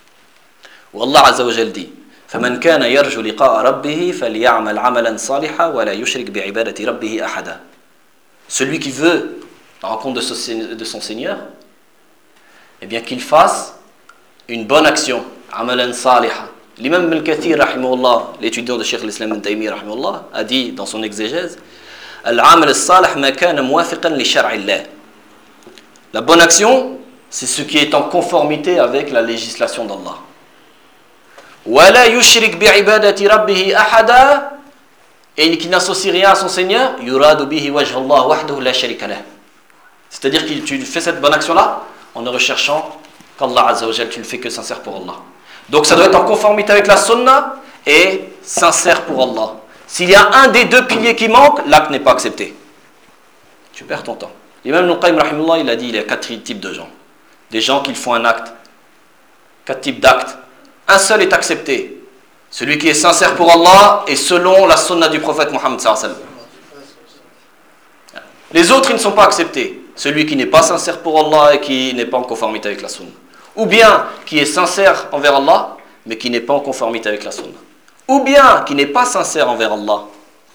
où Allah Azza wa Jal dit فَمَنْ كَانَ يَرْجُ لِقَاءَ رَبِّهِ فَلْيَعْمَلْ عَمَلًا صَالِحًا وَلَا يُشْرِكْ بِعِبَادَةِ رَبِّهِ أَحَدًا. Celui qui veut la rencontre de son Seigneur, eh bien qu'il fasse une bonne action, عَمَلًا صَالِحًا. L'imam Ibn Kathir, rahimahullah, l'étudiant de Cheikh l'Islam Ibn Taymiyyah, rahimahullah, a dit dans son exégèse Al-amal al-salih ma kana muwafiqan li shar'i Allah. La bonne action, c'est ce qui est en conformité avec la législation d'Allah. Wala yushrik bi'ibadati rabbih ahada, et qui n'associe rien à son Seigneur, yuradu bihi wajha Allah wahdahu la sharika lah. C'est-à-dire que tu fais cette bonne action-là en ne recherchant qu'Allah Azza wa Jal, tu ne le fais que sincère pour Allah. Donc ça doit être en conformité avec la sunna et sincère pour Allah. S'il y a un des deux piliers qui manque, l'acte n'est pas accepté. Tu perds ton temps. L'imam Ibn Qayyim rahimahullah, il a dit il y a quatre types de gens. Des gens qui font un acte. Quatre types d'actes. Un seul est accepté. Celui qui est sincère pour Allah et selon la sunna du prophète Muhammad sallallahu alayhi wa sallam. Les autres, ils ne sont pas acceptés. Celui qui n'est pas sincère pour Allah et qui n'est pas en conformité avec la sunna. Ou bien qui est sincère envers Allah, mais qui n'est pas en conformité avec la sunna. Ou bien qui n'est pas sincère envers Allah,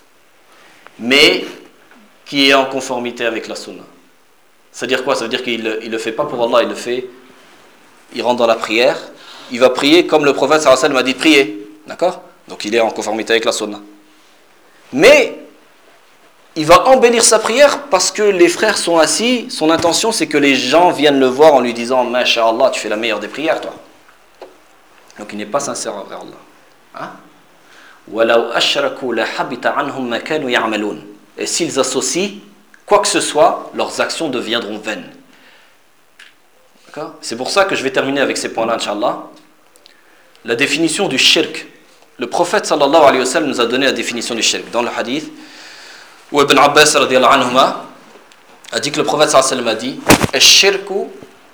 mais qui est en conformité avec la sunna. Ça veut dire quoi? Ça veut dire qu'il ne le fait pas pour Allah, il le fait, il rentre dans la prière, il va prier comme le prophète sallallahu alayhi wa sallam a dit de prier. D'accord? Donc il est en conformité avec la sunna. Mais il va embellir sa prière parce que les frères sont assis. Son intention, c'est que les gens viennent le voir en lui disant « Masha'Allah, tu fais la meilleure des prières, toi. » Donc il n'est pas sincère envers Allah. Hein? وَلَوْ أَشْرَكُوا لَحَبِطَ عَنْهُمْ مَا كَانُوا يَعْمَلُونَ. Et s'ils associent quoi que ce soit, leurs actions deviendront vaines. D'accord? C'est pour ça que je vais terminer avec ces points-là, Inch'Allah. La définition du shirk. Le prophète sallallahu alayhi wa sallam nous a donné la définition du shirk dans le hadith. Où Ibn Abbas radiyallahu anhuma a dit que le prophète sallallahu alayhi wa sallam a dit Ash-shirku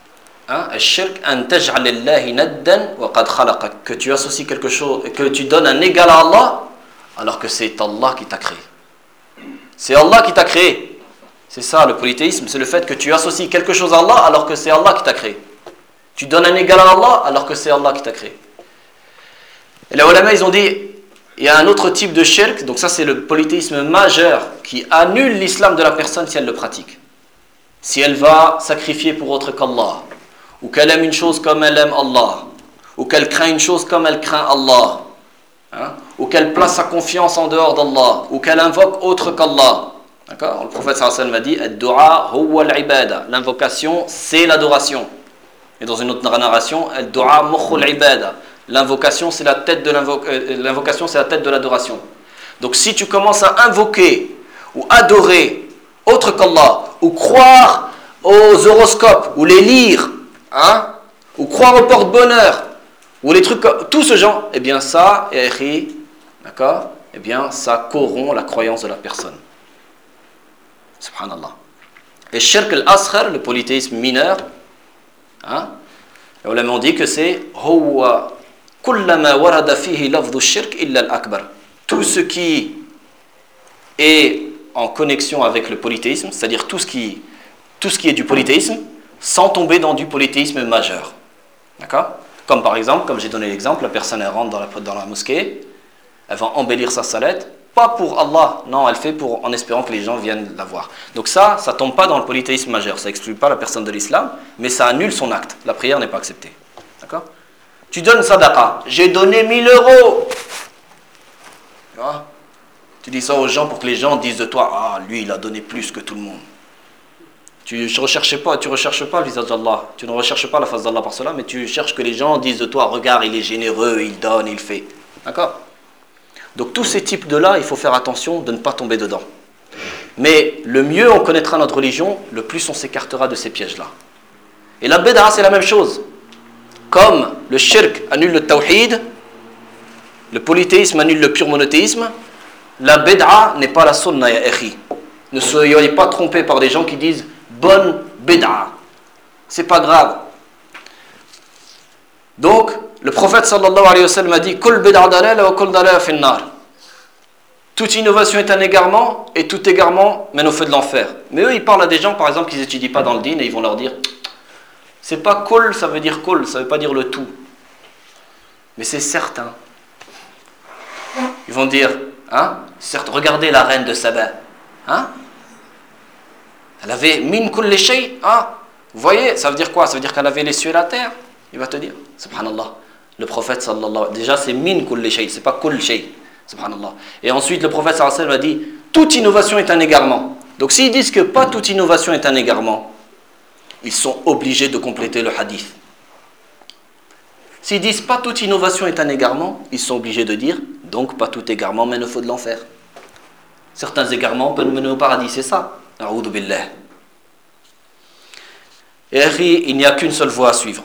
Hein, الشرك أن تجعل الله ندا وقد خلقك, que tu associes quelque chose, que tu donnes un égal à Allah alors que c'est Allah qui t'a créé. C'est Allah qui t'a créé. C'est ça le polythéisme, c'est le fait que tu associes quelque chose à Allah alors que c'est Allah qui t'a créé. Tu donnes un égal à Allah alors que c'est Allah qui t'a créé. Et les ulama, ils ont dit, il y a un autre type de shirk, donc ça c'est le polythéisme majeur qui annule l'islam de la personne si elle le pratique. Si elle va sacrifier pour autre qu'Allah, ou qu'elle aime une chose comme elle aime Allah, ou qu'elle craint une chose comme elle craint Allah, hein, ou qu'elle place sa confiance en dehors d'Allah, ou qu'elle invoque autre qu'Allah. D'accord ? Le prophète sallallahu alayhi wa sallam a dit Ad-du'a huwa al-ibada. L'invocation, c'est l'adoration. Et dans une autre narration, Ad-du'a mukhul al-ibada. L'invocation, c'est la tête de l'invo- euh, l'invocation, c'est la tête de l'adoration. Donc si tu commences à invoquer ou adorer autre qu'Allah, ou croire aux horoscopes, ou les lire, hein, ou croire au porte-bonheur, ou les trucs comme tout ce genre, eh bien ça, d'accord, eh bien ça corrompt la croyance de la personne. Subhanallah. Et shirk al-asghar, le polythéisme mineur, hein, les ulama ont dit que c'est huwa kullama warada fihi lafdhu shirk illa al-akbar. Tout ce qui est en connexion avec le polythéisme, c'est-à-dire tout ce qui tout ce qui est du polythéisme, sans tomber dans du polythéisme majeur. D'accord ? Comme par exemple, comme j'ai donné l'exemple, la personne elle rentre dans la, dans la mosquée, elle va embellir sa salette, pas pour Allah, non, elle fait pour, en espérant que les gens viennent la voir. Donc ça, ça ne tombe pas dans le polythéisme majeur, ça n'exclut pas la personne de l'islam, mais ça annule son acte. La prière n'est pas acceptée. D'accord ? Tu donnes sadaqa, j'ai donné mille euros. Tu vois ? Tu dis ça aux gens pour que les gens disent de toi, ah, lui, il a donné plus que tout le monde. Tu ne recherches pas, tu recherches pas le visage d'Allah, tu ne recherches pas la face d'Allah par cela, mais tu cherches que les gens disent de toi, regarde, il est généreux, il donne, il fait. D'accord ? Donc tous ces types de là, il faut faire attention de ne pas tomber dedans. Mais le mieux on connaîtra notre religion, le plus on s'écartera de ces pièges-là. Et la bid'a, c'est la même chose. Comme le shirk annule le tawhid, le polythéisme annule le pur monothéisme, la bid'a n'est pas la sunna, ya akhi. Ne soyez pas trompés par des gens qui disent bonne bid'a. C'est pas grave. Donc, le prophète sallallahu alayhi wa sallam a dit Kul bid'a dalala wa kul dalala fin nar. Toute innovation est un égarement et tout égarement mène au feu de l'enfer. Mais eux, ils parlent à des gens, par exemple, qui n'étudient pas dans le din et ils vont leur dire c'est pas kul, ça veut dire kul, ça veut pas dire le tout. Mais c'est certain. Ils vont dire hein, certes, regardez la reine de Saba. Hein? Elle avait min kulli shay. Ah, vous voyez, ça veut dire quoi? Ça veut dire qu'elle avait les cieux et la terre. Il va te dire, subhanallah. Le prophète sallallahu déjà c'est min kulli shay, c'est pas kull shay. Subhanallah. Et ensuite le prophète sallallahu alayhi wa sallam a dit toute innovation est un égarement. Donc s'ils disent que pas toute innovation est un égarement, ils sont obligés de compléter le hadith. S'ils disent pas toute innovation est un égarement, ils sont obligés de dire donc pas tout égarement mène au feu de l'enfer. Certains égarements peuvent mener au paradis, c'est ça. A'oudhu billah. Et il n'y a qu'une seule voie à suivre.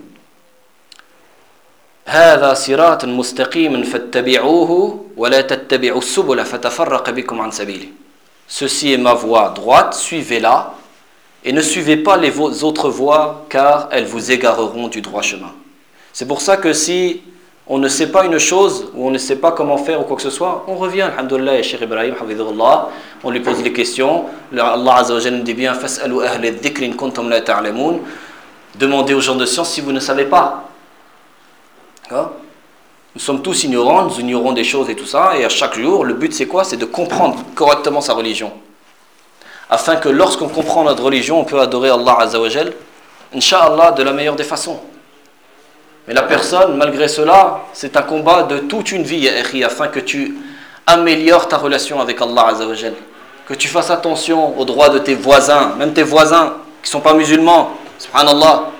هذا صراط مستقيم فاتبعوه ولا تتبعوا السبل فتفرق بكم عن سبيله. Ceci est ma voie droite, suivez-la et ne suivez pas les autres voies car elles vous égareront du droit chemin. C'est pour ça que si on ne sait pas une chose ou on ne sait pas comment faire ou quoi que ce soit, on revient, alhamdoulilah, et Cheikh Ibrahim, hafidhullah, on lui pose les questions. Allah Azza wa Jalla nous dit bien fas'alu ahla dhikri in kuntum la ta'lamun. Demandez aux gens de science si vous ne savez pas. D'accord? Nous sommes tous ignorants, nous ignorons des choses et tout ça, et à chaque jour, le but c'est quoi? C'est de comprendre correctement sa religion. Afin que lorsqu'on comprend notre religion, on peut adorer Allah Azza wa Jalla, Inch'Allah, de la meilleure des façons. Mais la personne, malgré cela, c'est un combat de toute une vie, afin que tu améliores ta relation avec Allah Azza wa Jalla. Que tu fasses attention aux droits de tes voisins, même tes voisins qui ne sont pas musulmans, subhanallah.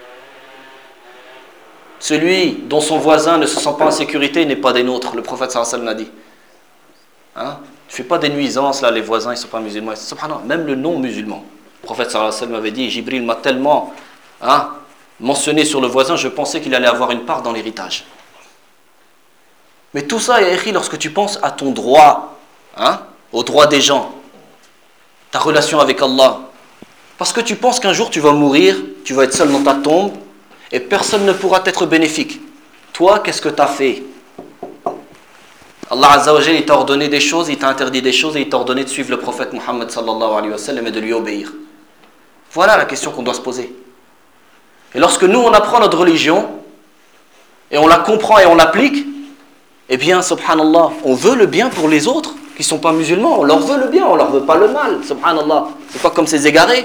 Celui dont son voisin ne se sent pas en sécurité n'est pas des nôtres, le prophète sallallahu alayhi wa sallam l'a dit. Hein? Tu ne fais pas des nuisances, là, les voisins, ils ne sont pas musulmans. Subhanallah, même le non-musulman. Le prophète sallallahu alayhi wa sallam avait dit, Jibril m'a tellement hein, mentionné sur le voisin, je pensais qu'il allait avoir une part dans l'héritage. Mais tout ça est écrit lorsque tu penses à ton droit, hein, au droit des gens, ta relation avec Allah. Parce que tu penses qu'un jour tu vas mourir, tu vas être seul dans ta tombe et personne ne pourra t'être bénéfique. Toi, qu'est-ce que tu as fait? Allah Azza wa Jalla, il t'a ordonné des choses, il t'a interdit des choses et il t'a ordonné de suivre le prophète Muhammad sallallahu alayhi wa sallam et de lui obéir. Voilà la question qu'on doit se poser. Et lorsque nous on apprend notre religion et on la comprend et on l'applique, eh bien, subhanallah, on veut le bien pour les autres qui ne sont pas musulmans, on leur veut le bien, on leur veut pas le mal, subhanallah. C'est pas comme ces égarés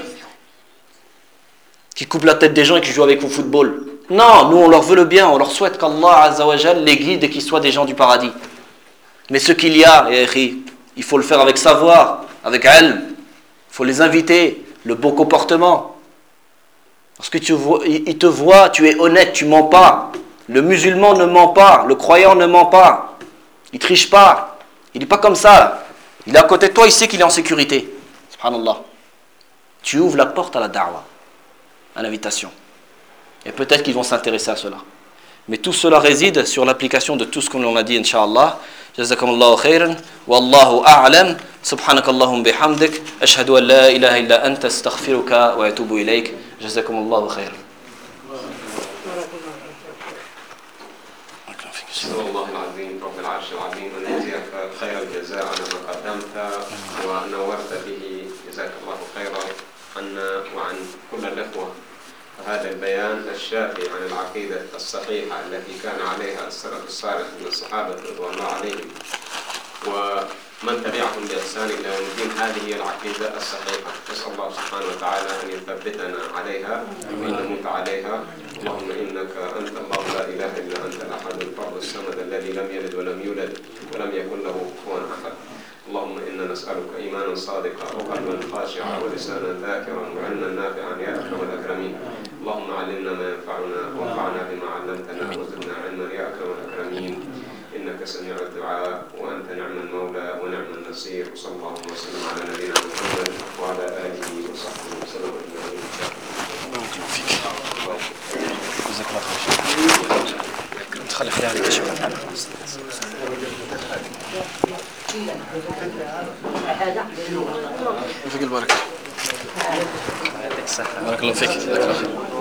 qui coupent la tête des gens et qui jouent avec au football. Non, nous on leur veut le bien, on leur souhaite qu'Allah Azza wa Jalla les guide et qu'ils soient des gens du paradis. Mais ce qu'il y a, il faut le faire avec savoir, avec ilm. Il faut les inviter, le beau comportement. Parce que tu vois, il te voit, tu es honnête, tu mens pas. Le musulman ne ment pas, le croyant ne ment pas. Il triche pas. Il n'est pas comme ça. Il est à côté de toi, il sait qu'il est en sécurité. Subhanallah. Tu ouvres la porte à la da'wah, à l'invitation. Et peut-être qu'ils vont s'intéresser à cela. Mais tout cela réside sur l'application de tout ce qu'on a dit, Inch'Allah. Jazakumullahu khairan. Wallahu a'lam. Subhanakallahum bihamdik. Ashhadu an la ilaha illa anta astaghfiruka wa atubu ilayk. Jazakumullahu khairan. أسأل الله العظيم رب العرش العظيم أن يجزيك خير الجزاء على ما قدمت ونورت به، جزاك الله خيرا عنا وعن كل الإخوة. هذا البيان الشافي عن العقيدة الصحيحة التي كان عليها السلف الصالح من الصحابة رضوان الله عليهم ومن تبعهم بإحسان إلى يوم الدين. هذه هي العقيدة الصحيحة. نسأل الله سبحانه وتعالى أن يثبتنا عليها وأن نموت عليها. اللهم إنك أنت الله لا إله إلا أنت الأحد الفرد الصمد الذي لم يلد ولم يولد ولم يكن له كفوا أحد. اللهم إنا نسألك إيمانا صادقا وقلبا خاشعا ولسانا ذاكرا وعلما نافعا يا أكرم الأكرمين. اللهم علمنا ما ينفعنا وانفعنا بما علمتنا وزدنا علما يا أكرم الأكرمين. إنك سميع الدعاء وأنت نعم المولى ونعم النصير. وصلى الله وسلم على نبينا محمد وعلى آله وصحبه وسلم أجمعين. بارك الله فيك. جزاك الله خير. تخلي خليها عليك شوي. فيك البركة. بارك الله فيك.